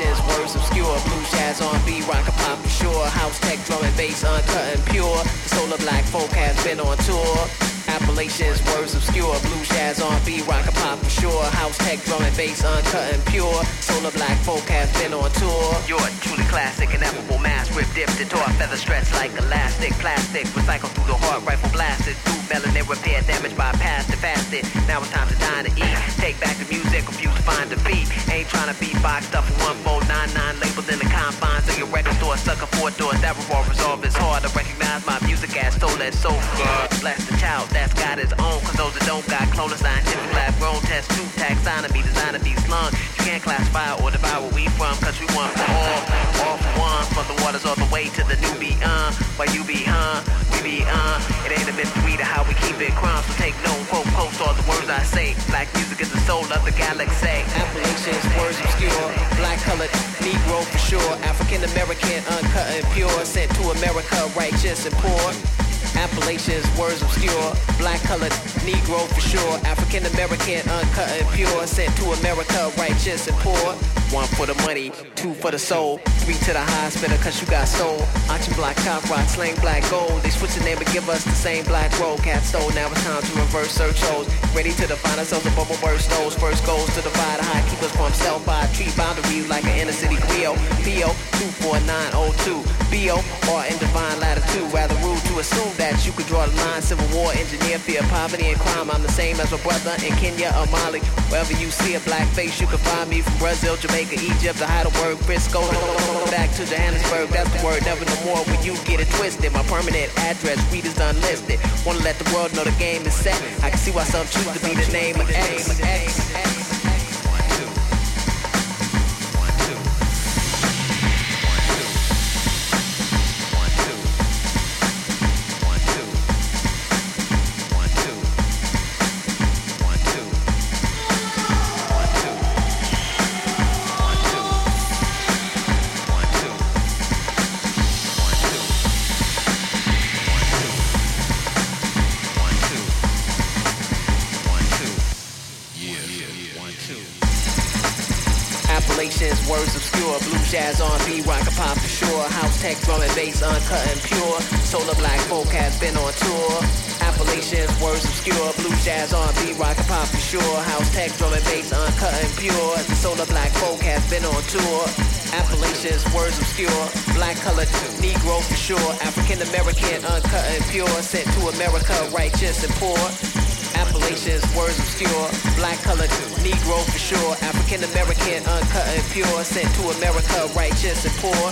words obscure. Blues, jazz, R&B, rock and pop for sure. House, tech, drum and bass, uncut and pure. The soul of black folk has been on tour. Appalachians, words obscure. Blues, jazz, R&B, rock and pop for sure. House, tech, drum and bass, uncut and pure. Soul of black folk has been on tour. You're truly classic, ineffable mass, rip dipped into a feather stretched like elastic. Plastic, recycled through the heart, rifle blasted. Through melanin repair, damage bypassed and fasted. Now it's time to dine and eat. Take back the music, refuse to find defeat. Ain't trying to be boxed up for 1499, labeled in the confines of your record store. Sucker 4 doors, that resolve is hard to recognize my music as stolen so far. Bless the child that's got his own, cause those that don't got cloner scientific lab grown. Test 2 taxonomy, design to be slung. You can't classify or divide where we from, cause we want for all for one. From the waters all the way to the new be while you be we be it ain't a mystery to how we keep it crumb. So take note, quote, post all the words I say. Black music is the soul of the galaxy. Appalachians, words obscure. Black colored, Negro for sure. African American, uncut and pure. Sent to America, righteous and poor. Appalachians, words obscure. Black colored, Negro for sure. African American, uncut and pure. Sent to America, righteous and poor. 1 for the money, 2 for the soul, 3 to the hospital cause you got soul. Arching black top rock, slang black gold. They switch the name but give us the same black road. Cat stole, now it's time to reverse search holes. Ready to define ourselves a bubble burst those. First goes to divide a high, keep us from self-by tree boundaries like an inner city Creole. P.O. 24902. B.O. or in divine latitude. Rather rude to assume that you could draw the line. Civil war, engineer, fear, poverty and crime. I'm the same as my brother in Kenya or Mali. Wherever you see a black face, you can find me. From Brazil, Jamaica, Egypt, the Heidelberg, Frisco, back to Johannesburg. That's the word, never no more when you get it twisted. My permanent address, readers unlisted. Wanna let the world know the game is set. I can see why some choose to be the name of X. Words obscure, blues, jazz, R&B, rock and pop for sure. House, tech, drum and bass, uncut and pure. Soul of black folk has been on tour. Appalachians, words obscure, blues, jazz, R&B, rock and pop for sure. House, tech, drum and bass, uncut and pure. The soul of black folk has been on tour. Appalachians, words obscure, black colored, Negro for sure. African American, uncut and pure. Sent to America, righteous and poor. Appalachians, words obscure, black colored, Negro for sure. African American, uncut and pure. Sent to America, righteous and poor.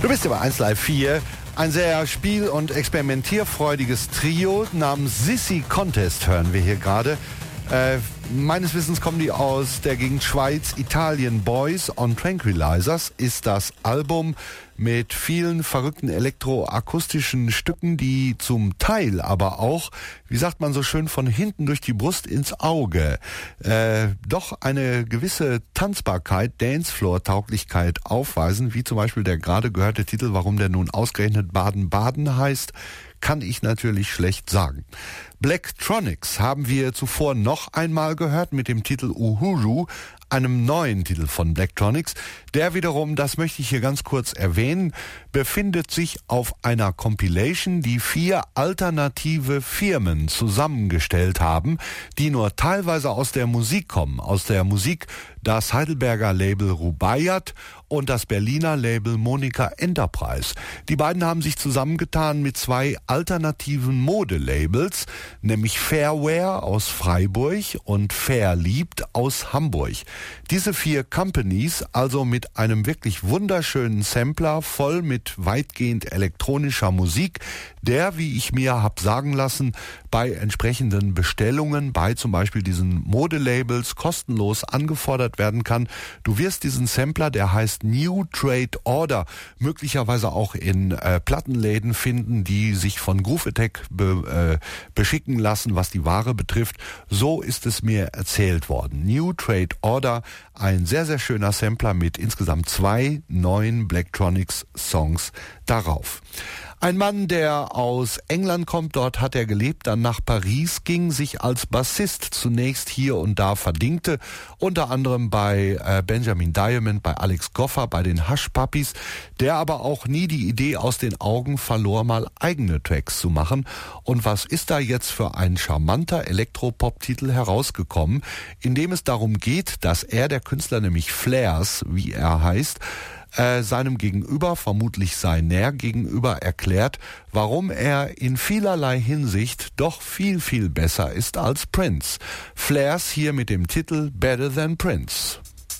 Du bist über 1 Live 4. Ein sehr spiel- und experimentierfreudiges Trio namens Sissi Contest hören wir hier gerade. Meines Wissens kommen die aus der Gegend Schweiz, Italien. Boys on Tranquilizers ist das Album mit vielen verrückten elektroakustischen Stücken, die zum Teil aber auch, wie sagt man so schön, von hinten durch die Brust ins Auge doch eine gewisse Tanzbarkeit, Dancefloor-Tauglichkeit aufweisen, wie zum Beispiel der gerade gehörte Titel, warum der nun ausgerechnet Baden-Baden heißt, kann ich natürlich schlecht sagen. Blacktronics haben wir zuvor noch einmal gehört mit dem Titel Uhuru, einem neuen Titel von Blacktronics. Der wiederum, das möchte ich hier ganz kurz erwähnen, befindet sich auf einer Compilation, die 4 alternative Firmen zusammengestellt haben, die nur teilweise aus der Musik kommen. Aus der Musik das Heidelberger Label Rubaiyat und das Berliner Label Monika Enterprise. Die beiden haben sich zusammengetan mit 2 alternativen Modelabels, nämlich Fairwear aus Freiburg und Fairliebt aus Hamburg. Diese 4 Companies, also mit einem wirklich wunderschönen Sampler, voll mit weitgehend elektronischer Musik, der, wie ich mir hab sagen lassen, bei entsprechenden Bestellungen, bei zum Beispiel diesen Modelabels kostenlos angefordert werden kann. Du wirst diesen Sampler, der heißt New Trade Order, möglicherweise auch in Plattenläden finden, die sich von Groove Attack beschicken lassen, was die Ware betrifft. So ist es mir erzählt worden. New Trade Order, ein sehr, sehr schöner Sampler mit insgesamt 2 neuen Blacktronics Songs darauf. Ein Mann, der aus England kommt, dort hat er gelebt, dann nach Paris ging, sich als Bassist zunächst hier und da verdingte, unter anderem bei Benjamin Diamond, bei Alex Goffer, bei den Hush Puppies, der aber auch nie die Idee aus den Augen verlor, mal eigene Tracks zu machen. Und was ist da jetzt für ein charmanter Elektropop-Titel herausgekommen, in dem es darum geht, dass er, der Künstler nämlich Flares, wie er heißt, seinem Gegenüber, vermutlich sein Nährgegenüber, erklärt, warum er in vielerlei Hinsicht doch viel, viel besser ist als Prince. Flares hier mit dem Titel Better Than Prince.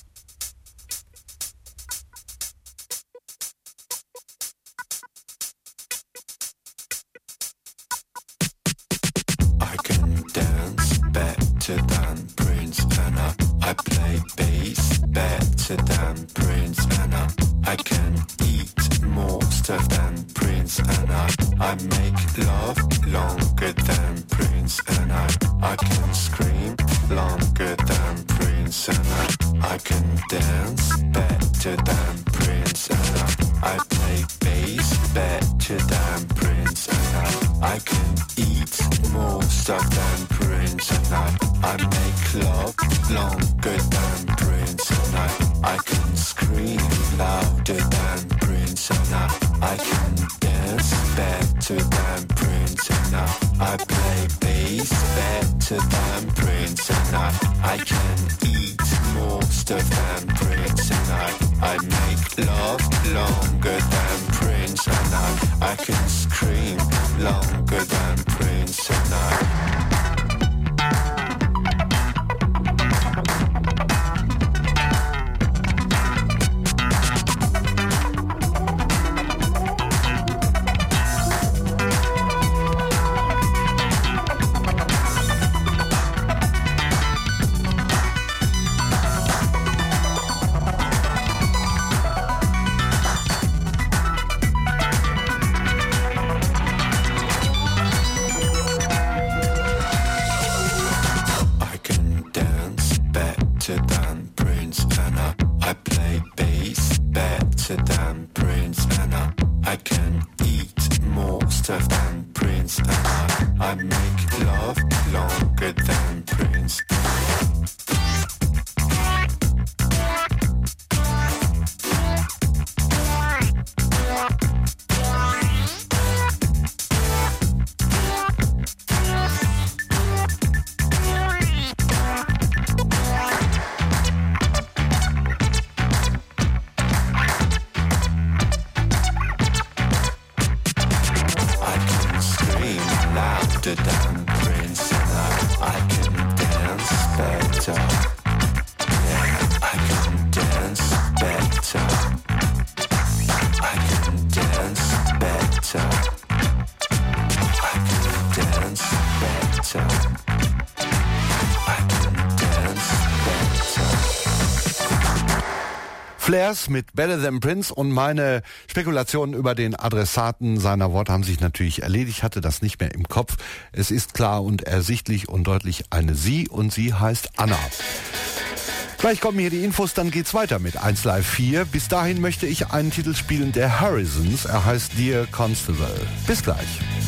I can dance better than Prince and I play bass better than Prince and I can eat more stuff than Prince and I make love longer than Prince and I can scream longer than Prince and I can dance better than Prince and I play bass better than Prince and I can eat more stuff than Prince and I make love longer than Prince and I can scream louder than Prince and I can dance better than Prince and I play bass better than Prince and I can eat more stuff than Prince and I make love longer than Prince and I can scream longer than Prince and louder than Prince and I can dance Flares mit Better Than Prince und meine Spekulationen über den Adressaten seiner Worte haben sich natürlich erledigt, hatte das nicht mehr im Kopf. Es ist klar und ersichtlich und deutlich eine Sie und sie heißt Anna. Gleich kommen hier die Infos, dann geht's weiter mit 1 Live 4. Bis dahin möchte ich einen Titel spielen der Harrisons. Er heißt Dear Constable. Bis gleich.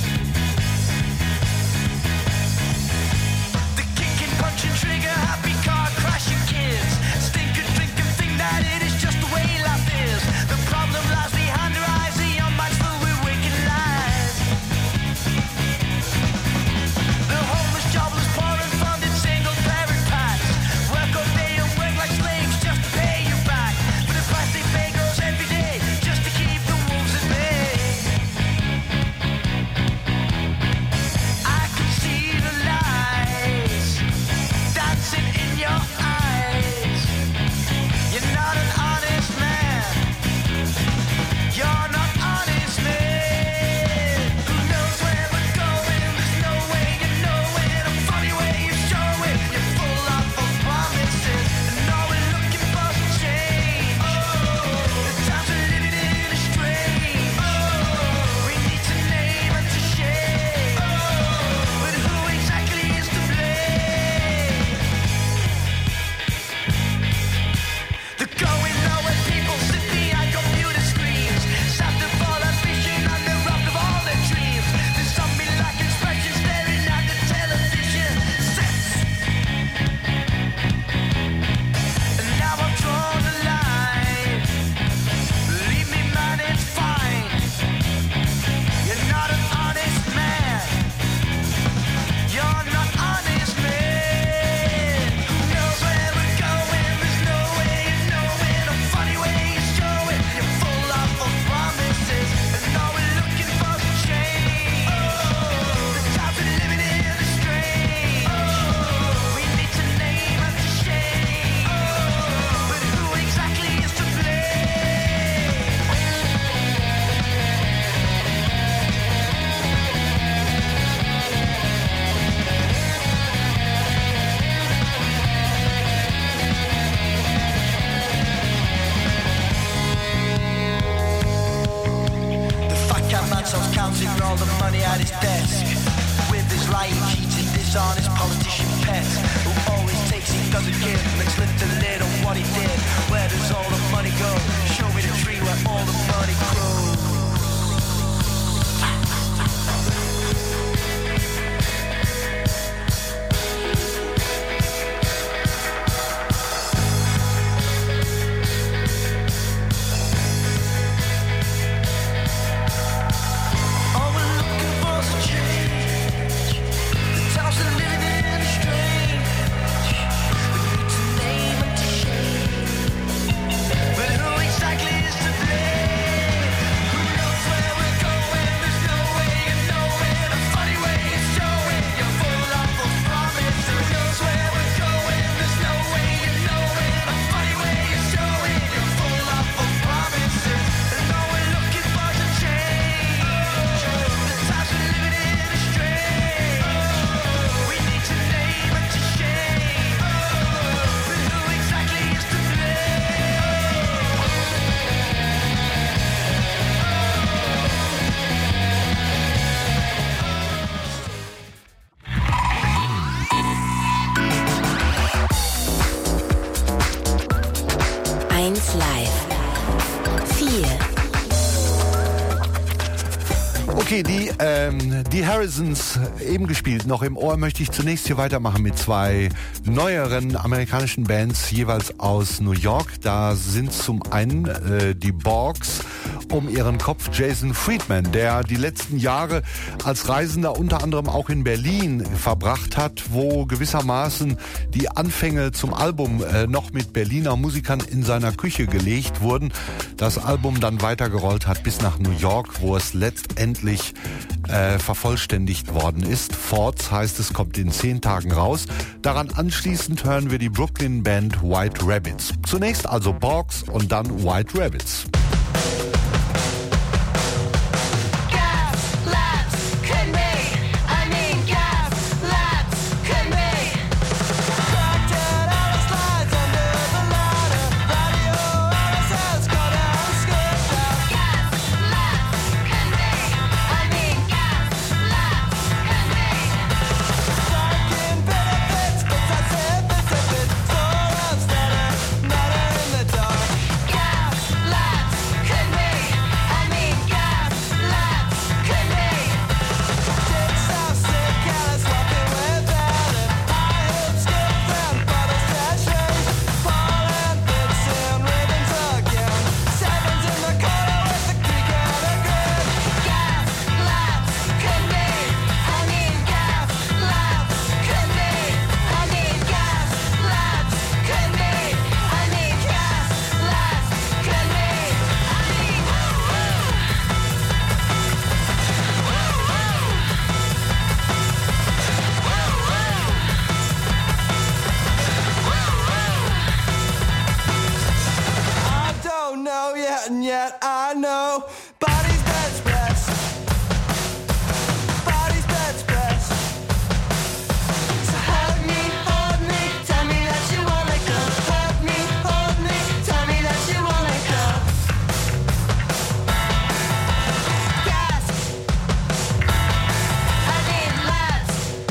Okay, die Harrisons eben gespielt, noch im Ohr, möchte ich zunächst hier weitermachen mit zwei neueren amerikanischen Bands, jeweils aus New York. Da sind zum einen die Borgs um ihren Kopf Jason Friedman, der die letzten Jahre als Reisender unter anderem auch in Berlin verbracht hat, wo gewissermaßen die Anfänge zum Album noch mit Berliner Musikern in seiner Küche gelegt wurden. Das Album dann weitergerollt hat bis nach New York, wo es letztendlich vervollständigt worden ist. Forts heißt es, kommt in 10 Tagen raus. Daran anschließend hören wir die Brooklyn Band White Rabbits. Zunächst also Borgs und dann White Rabbits. that I know. Body's best best. Body's best best. So hug me, hold me, tell me that you won't let go. Hug me, hold me, tell me that you won't let go. Gas. I need laps.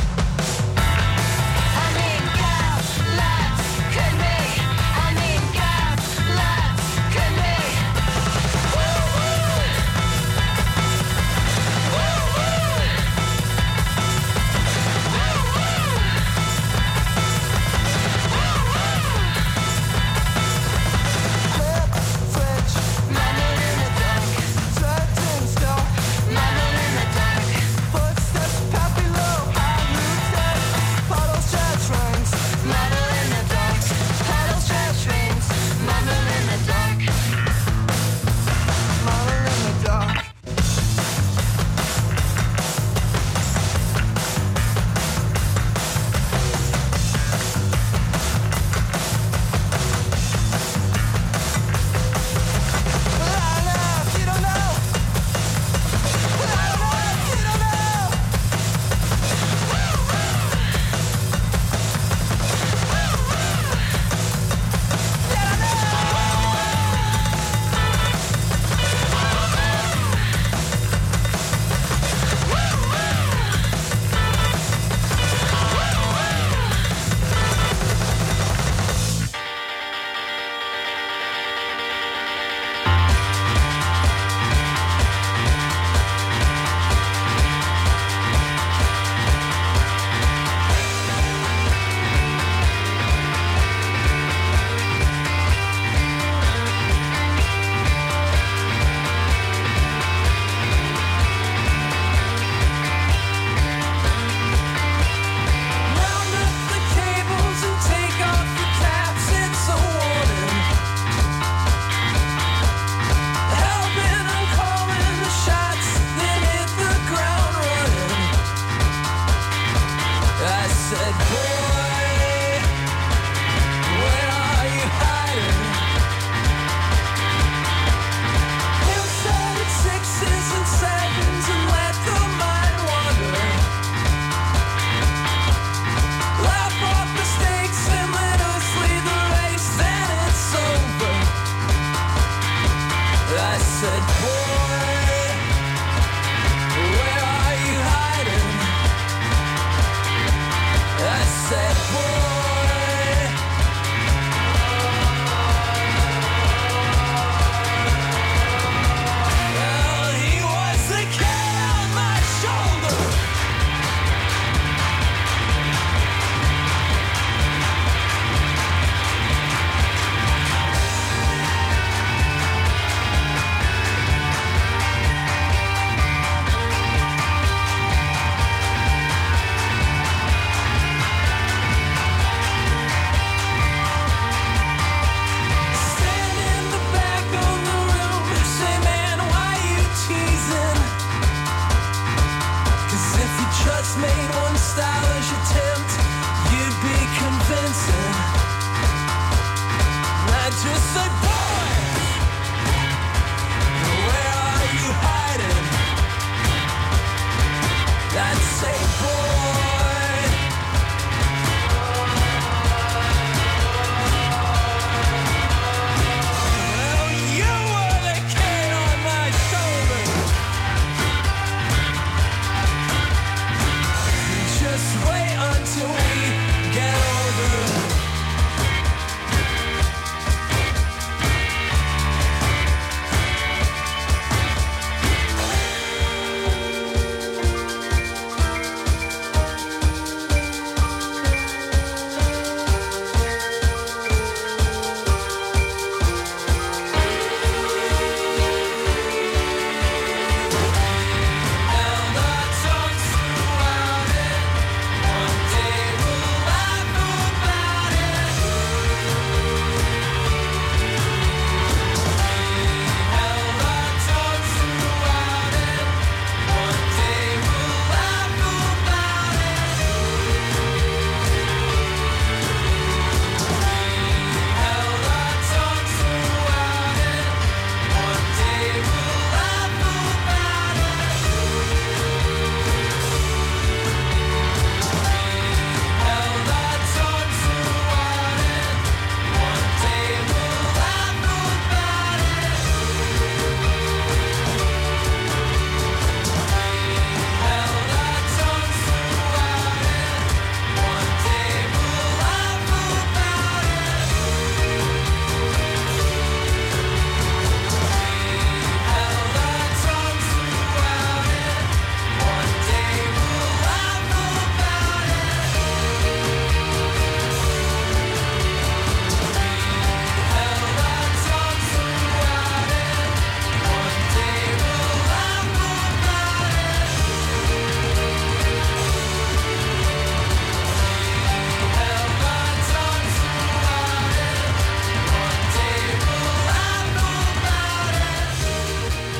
I need gas, laps, could be. I need gas, laps, could be.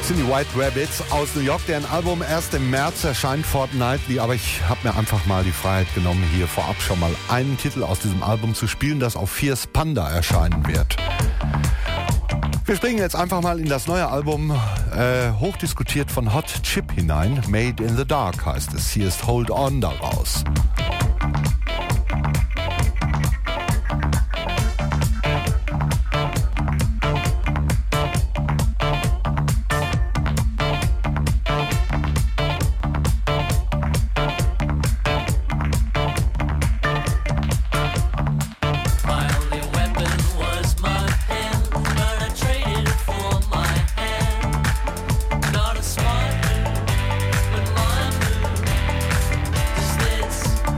Das sind die White Rabbits aus New York, deren Album erst im März erscheint, Fortnightly. Aber ich habe mir einfach mal die Freiheit genommen, hier vorab schon mal einen Titel aus diesem Album zu spielen, das auf Fierce Panda erscheinen wird. Wir springen jetzt einfach mal in das neue Album, hochdiskutiert von Hot Chip hinein. Made in the Dark heißt es. Hier ist Hold On daraus. Not a smart, but my move is this.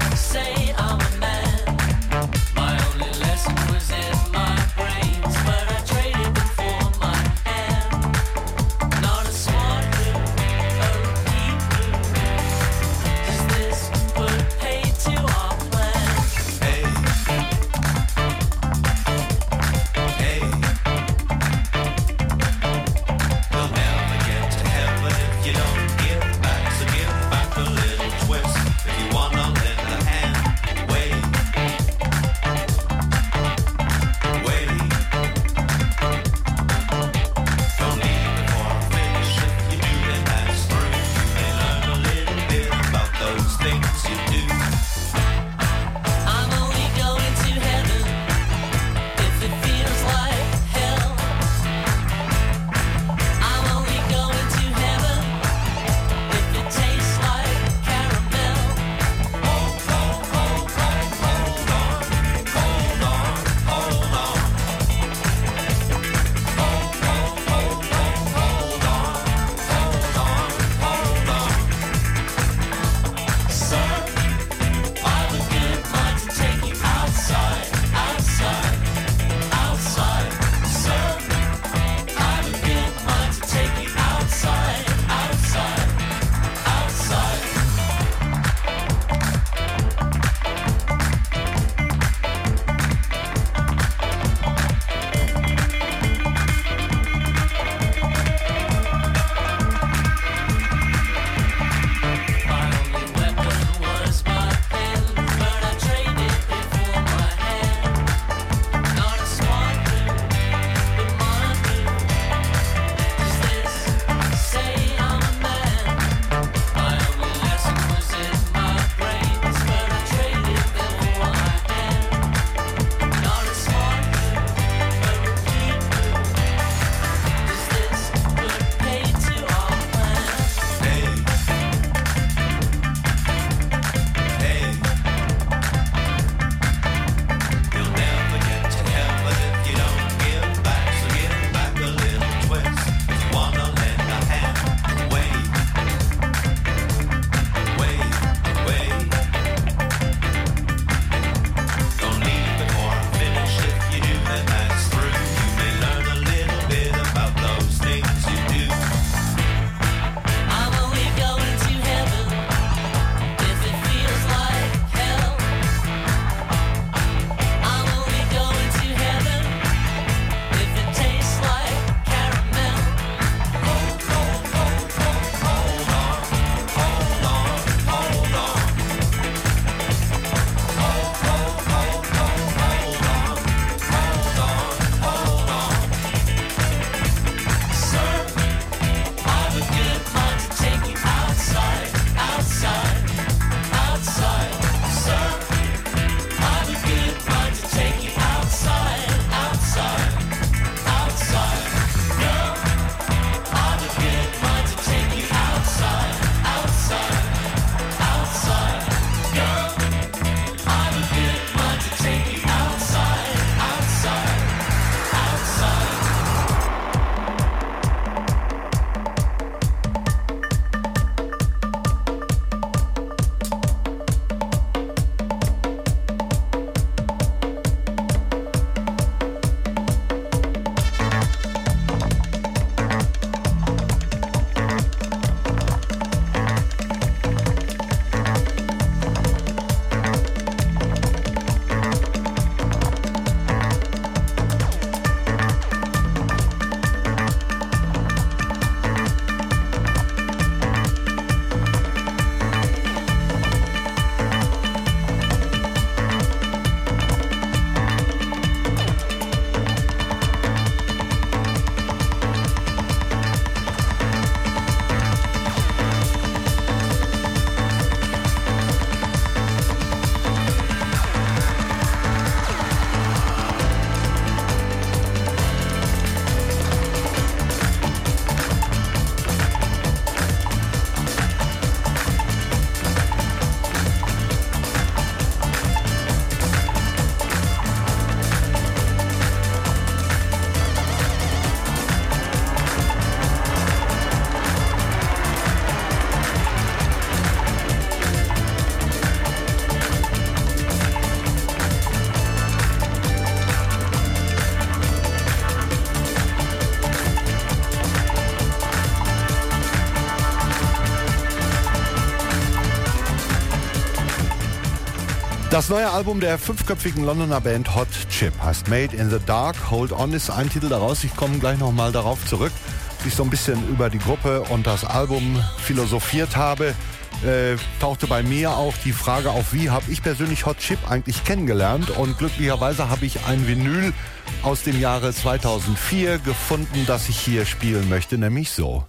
Das neue Album der fünfköpfigen Londoner Band Hot Chip heißt Made in the Dark. Hold On ist ein Titel daraus. Ich komme gleich nochmal darauf zurück, wie ich so ein bisschen über die Gruppe und das Album philosophiert habe. Tauchte bei mir auch die Frage auf, wie habe ich persönlich Hot Chip eigentlich kennengelernt, und glücklicherweise habe ich ein Vinyl aus dem Jahre 2004 gefunden, das ich hier spielen möchte, nämlich so.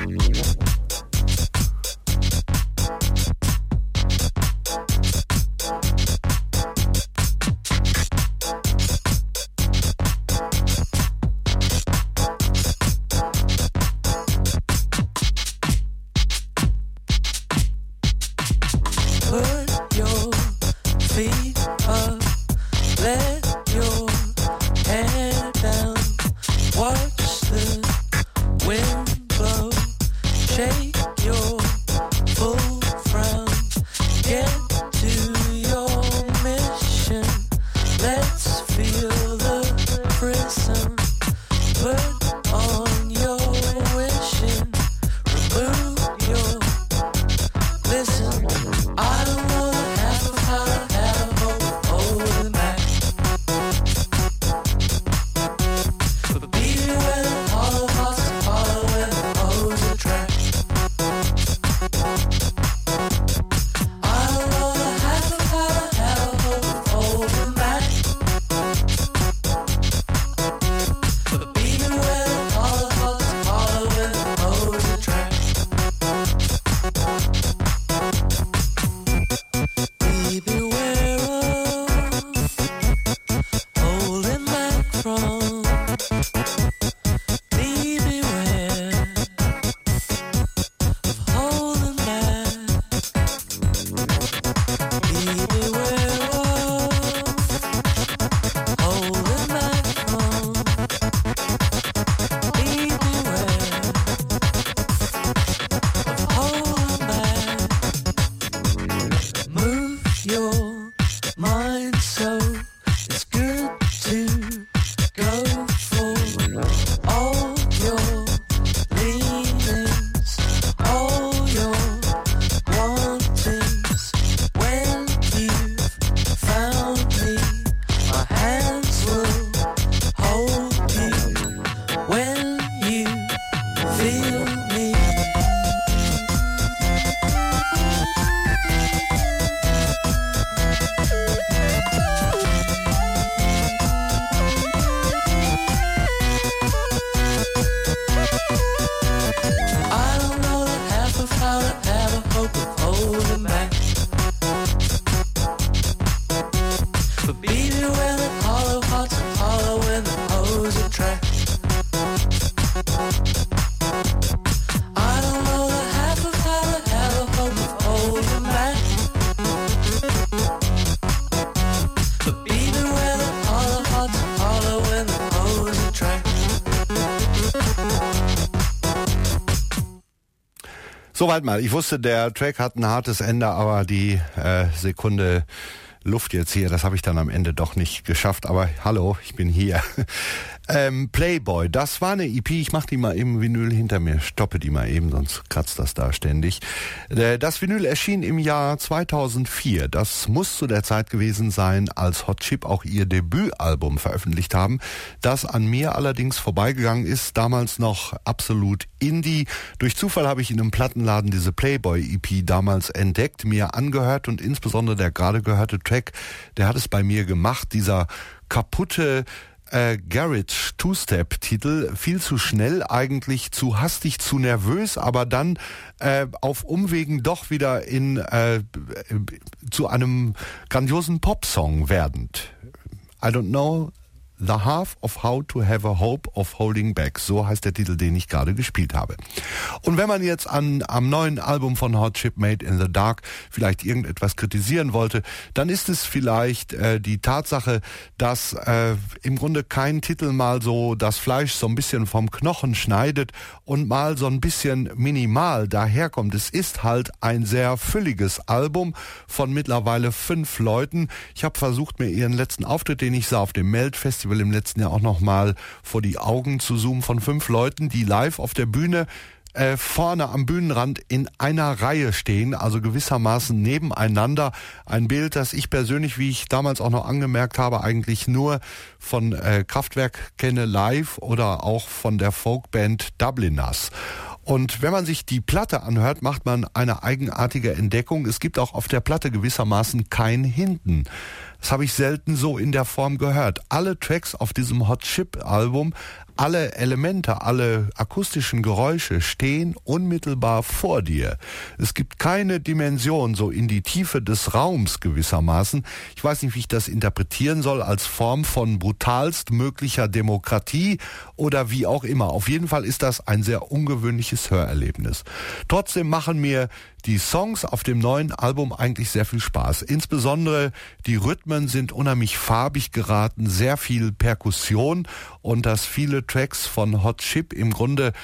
Soweit mal. Ich wusste, der Track hat ein hartes Ende, aber die Sekunde Luft jetzt hier, das habe ich dann am Ende doch nicht geschafft. Aber hallo, ich bin hier. Playboy, das war eine EP. Ich mache die mal im Vinyl hinter mir, stoppe die mal eben, sonst kratzt das da ständig. Das Vinyl erschien im Jahr 2004. Das muss zu der Zeit gewesen sein, als Hot Chip auch ihr Debütalbum veröffentlicht haben, das an mir allerdings vorbeigegangen ist, damals noch absolut Indie. Durch Zufall habe ich in einem Plattenladen diese Playboy-EP damals entdeckt, mir angehört, und insbesondere der gerade gehörte Track, der hat es bei mir gemacht, dieser kaputte Garage Two-Step-Titel, viel zu schnell eigentlich, zu hastig, zu nervös, aber dann auf Umwegen doch wieder zu einem grandiosen Popsong werdend. I don't know the half of how to have a hope of holding back. So heißt der Titel, den ich gerade gespielt habe. Und wenn man jetzt am neuen Album von Hot Chip Made in the Dark vielleicht irgendetwas kritisieren wollte, dann ist es vielleicht die Tatsache, dass im Grunde kein Titel mal so das Fleisch so ein bisschen vom Knochen schneidet und mal so ein bisschen minimal daherkommt. Es ist halt ein sehr fülliges Album von mittlerweile 5 Leuten. Ich habe versucht, mir ihren letzten Auftritt, den ich sah auf dem Melt-Festival im letzten Jahr, auch nochmal vor die Augen zu zoomen, von 5 Leuten, die live auf der Bühne vorne am Bühnenrand in einer Reihe stehen, also gewissermaßen nebeneinander. Ein Bild, das ich persönlich, wie ich damals auch noch angemerkt habe, eigentlich nur von Kraftwerk kenne live oder auch von der Folkband Dubliners. Und wenn man sich die Platte anhört, macht man eine eigenartige Entdeckung. Es gibt auch auf der Platte gewissermaßen kein Hinten. Das habe ich selten so in der Form gehört. Alle Tracks auf diesem Hot Chip Album, alle Elemente, alle akustischen Geräusche stehen unmittelbar vor dir. Es gibt keine Dimension so in die Tiefe des Raums gewissermaßen. Ich weiß nicht, wie ich das interpretieren soll, als Form von brutalst möglicher Demokratie oder wie auch immer. Auf jeden Fall ist das ein sehr ungewöhnliches Hörerlebnis. Trotzdem machen mir die Songs auf dem neuen Album eigentlich sehr viel Spaß. Insbesondere die Rhythmen sind unheimlich farbig geraten, sehr viel Perkussion und dass viele Tracks von Hot Chip im Grunde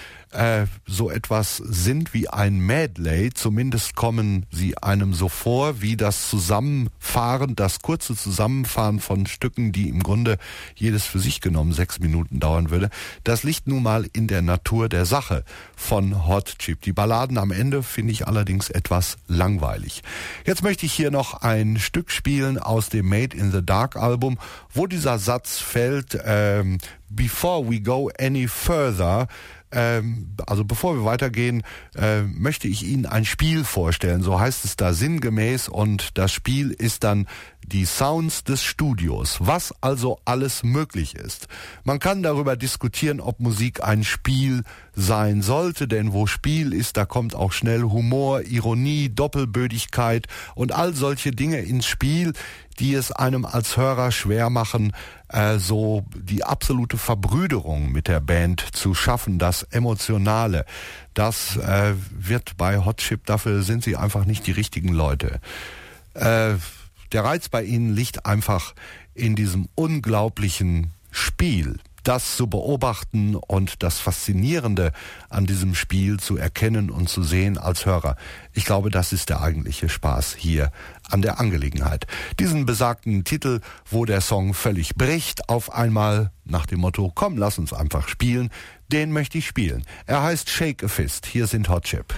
so etwas sind wie ein Medley. Zumindest kommen sie einem so vor wie das Zusammenfahren, das kurze Zusammenfahren von Stücken, die im Grunde jedes für sich genommen 6 Minuten dauern würde. Das liegt nun mal in der Natur der Sache von Hot Chip. Die Balladen am Ende finde ich allerdings etwas langweilig. Jetzt möchte ich hier noch ein Stück spielen aus dem Made in the Dark Album, wo dieser Satz fällt, before we go any further, also bevor wir weitergehen, möchte ich Ihnen ein Spiel vorstellen, so heißt es da sinngemäß, und das Spiel ist dann die Sounds des Studios, was also alles möglich ist. Man kann darüber diskutieren, ob Musik ein Spiel sein sollte, denn wo Spiel ist, da kommt auch schnell Humor, Ironie, Doppelbödigkeit und all solche Dinge ins Spiel, die es einem als Hörer schwer machen, so die absolute Verbrüderung mit der Band zu schaffen, das Emotionale. Das wird bei Hot Chip, dafür sind sie einfach nicht die richtigen Leute. Der Reiz bei ihnen liegt einfach in diesem unglaublichen Spiel. Das zu beobachten und das Faszinierende an diesem Spiel zu erkennen und zu sehen als Hörer. Ich glaube, das ist der eigentliche Spaß hier an der Angelegenheit. Diesen besagten Titel, wo der Song völlig bricht, auf einmal nach dem Motto, komm, lass uns einfach spielen, den möchte ich spielen. Er heißt Shake a Fist. Hier sind Hot Chip.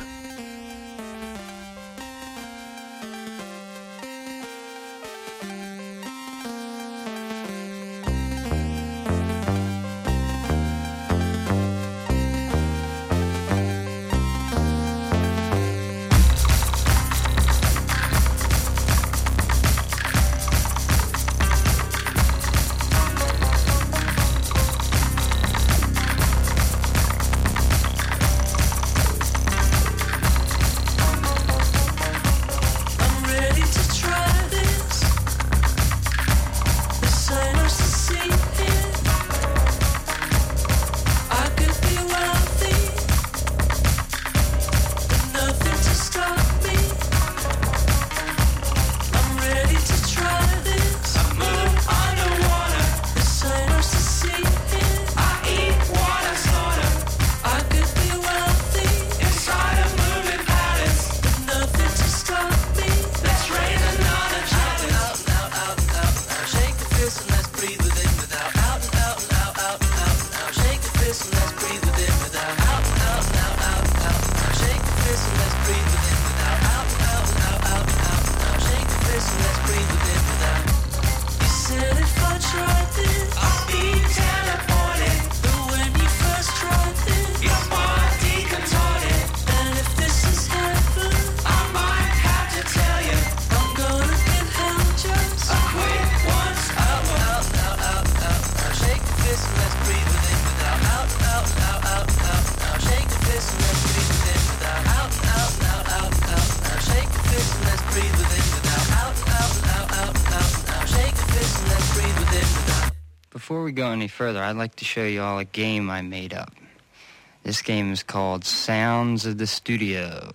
Before we go any further, I'd like to show you all a game I made up. This game is called Sounds of the Studio.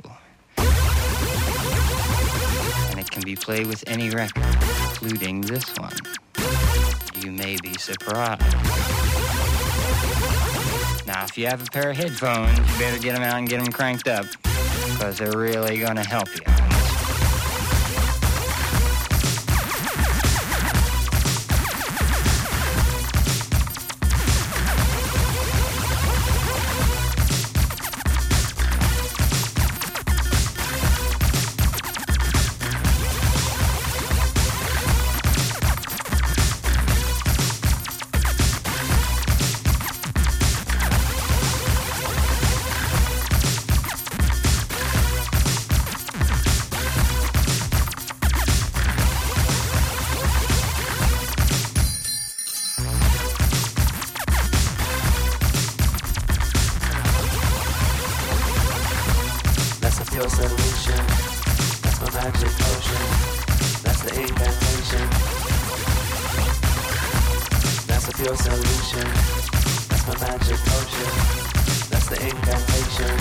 And it can be played with any record, including this one. You may be surprised. Now, if you have a pair of headphones, you better get them out and get them cranked up, because they're really going to help you. your solution. That's my magic potion. That's the incantation.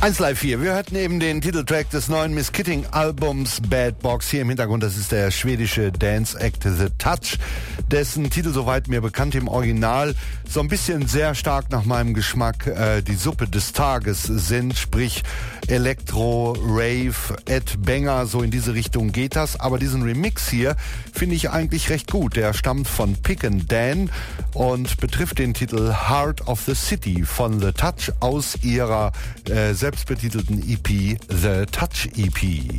1 Live 4. Wir hörten eben den Titeltrack des neuen Miss Kitting Albums Bad Box. Hier im Hintergrund, das ist der schwedische Dance Act The Touch, dessen Titel, soweit mir bekannt, im Original so ein bisschen sehr stark nach meinem Geschmack die Suppe des Tages sind, sprich Elektro, Rave, Ed Banger, so in diese Richtung geht das. Aber diesen Remix hier finde ich eigentlich recht gut. Der stammt von Pick and Dan und betrifft den Titel Heart of the City von The Touch aus ihrer selbstbetitelten EP The Touch EP.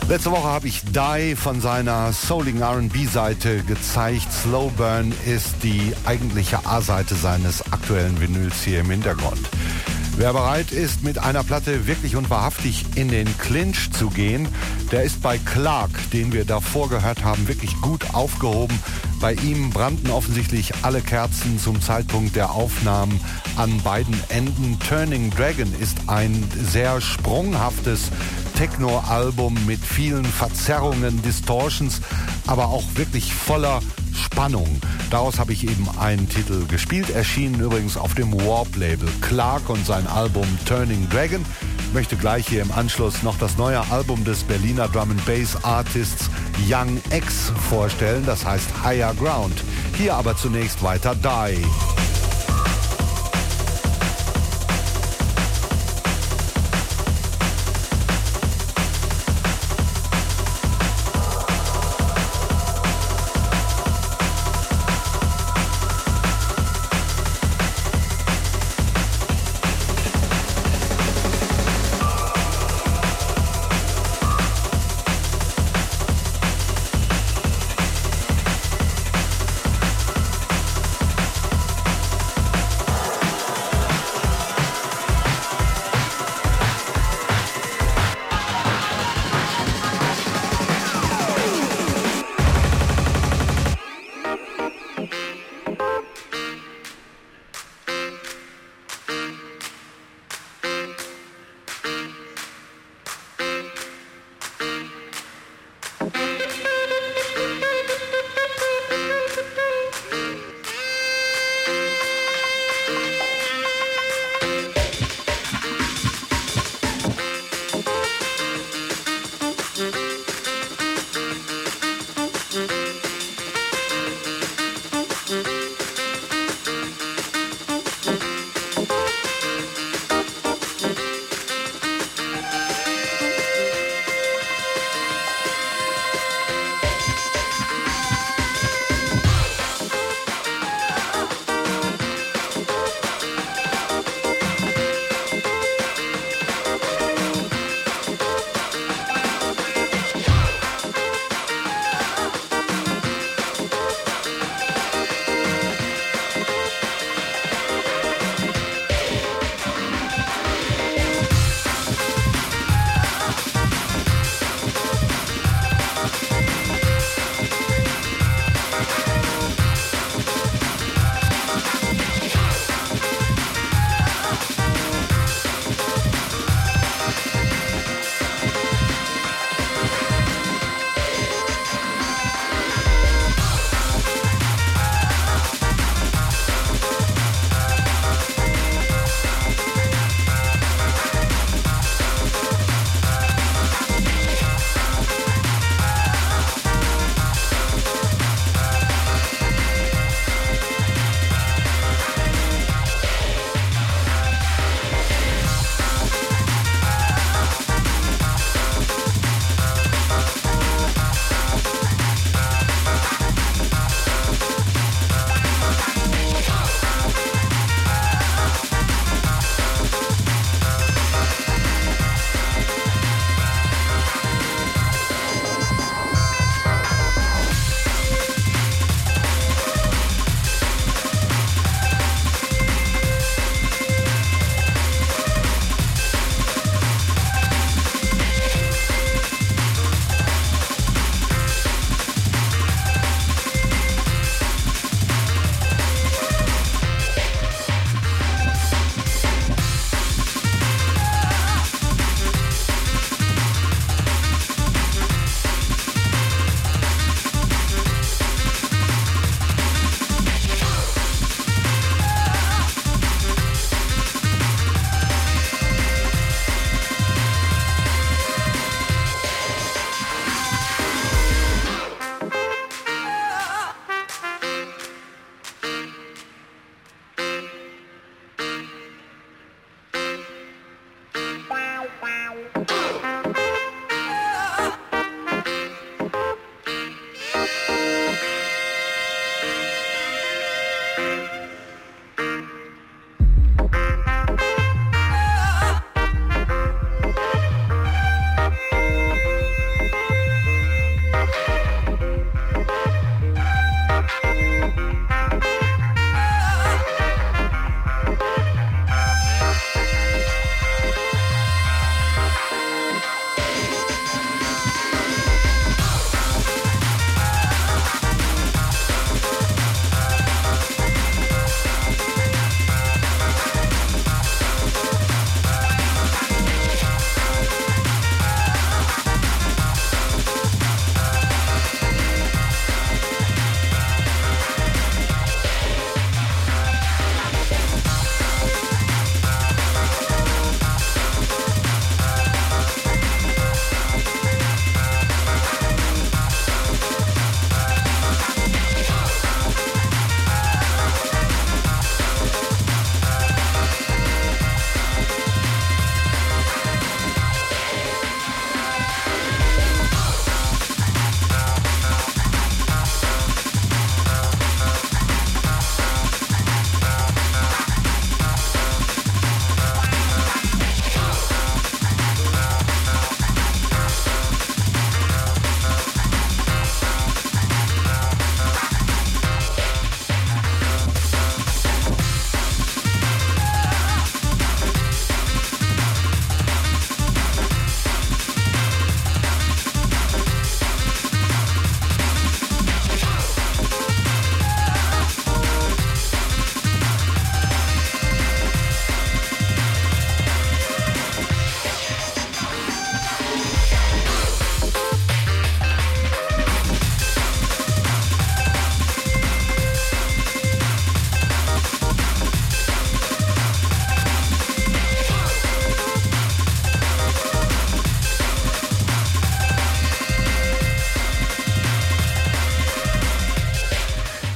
Letzte Woche habe ich Die von seiner souligen R&B-Seite gezeigt. Slow Burn ist die eigentliche A-Seite seines aktuellen Vinyls hier im Hintergrund. Wer bereit ist, mit einer Platte wirklich und wahrhaftig in den Clinch zu gehen, der ist bei Clark, den wir davor gehört haben, wirklich gut aufgehoben. Bei ihm brannten offensichtlich alle Kerzen zum Zeitpunkt der Aufnahmen an beiden Enden. Turning Dragon ist ein sehr sprunghaftes Techno-Album mit vielen Verzerrungen, Distortions, aber auch wirklich voller Spannung. Daraus habe ich eben einen Titel gespielt, erschienen übrigens auf dem Warp-Label. Clark und sein Album Turning Dragon. Ich möchte gleich hier im Anschluss noch das neue Album des Berliner Drum-and-Bass-Artists Young X vorstellen, das heißt Higher Ground. Hier aber zunächst weiter Die.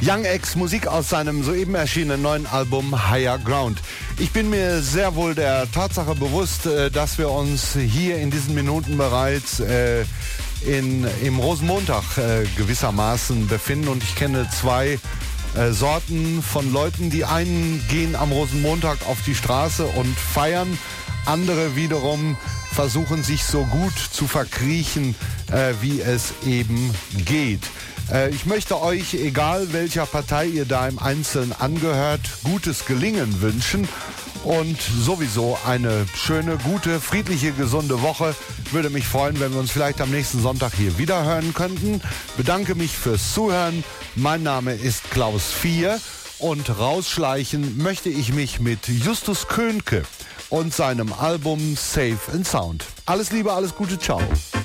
Young X, Musik aus seinem soeben erschienenen neuen Album Higher Ground. Ich bin mir sehr wohl der Tatsache bewusst, dass wir uns hier in diesen Minuten bereits im Rosenmontag gewissermaßen befinden und ich kenne zwei Sorten von Leuten. Die einen gehen am Rosenmontag auf die Straße und feiern, andere wiederum versuchen sich so gut zu verkriechen, wie es eben geht. Ich möchte euch, egal welcher Partei ihr da im Einzelnen angehört, gutes Gelingen wünschen und sowieso eine schöne, gute, friedliche, gesunde Woche. Würde mich freuen, wenn wir uns vielleicht am nächsten Sonntag hier wieder hören könnten. Bedanke mich fürs Zuhören. Mein Name ist Klaus Vier und rausschleichen möchte ich mich mit Justus Könke und seinem Album Safe and Sound. Alles Liebe, alles Gute, ciao.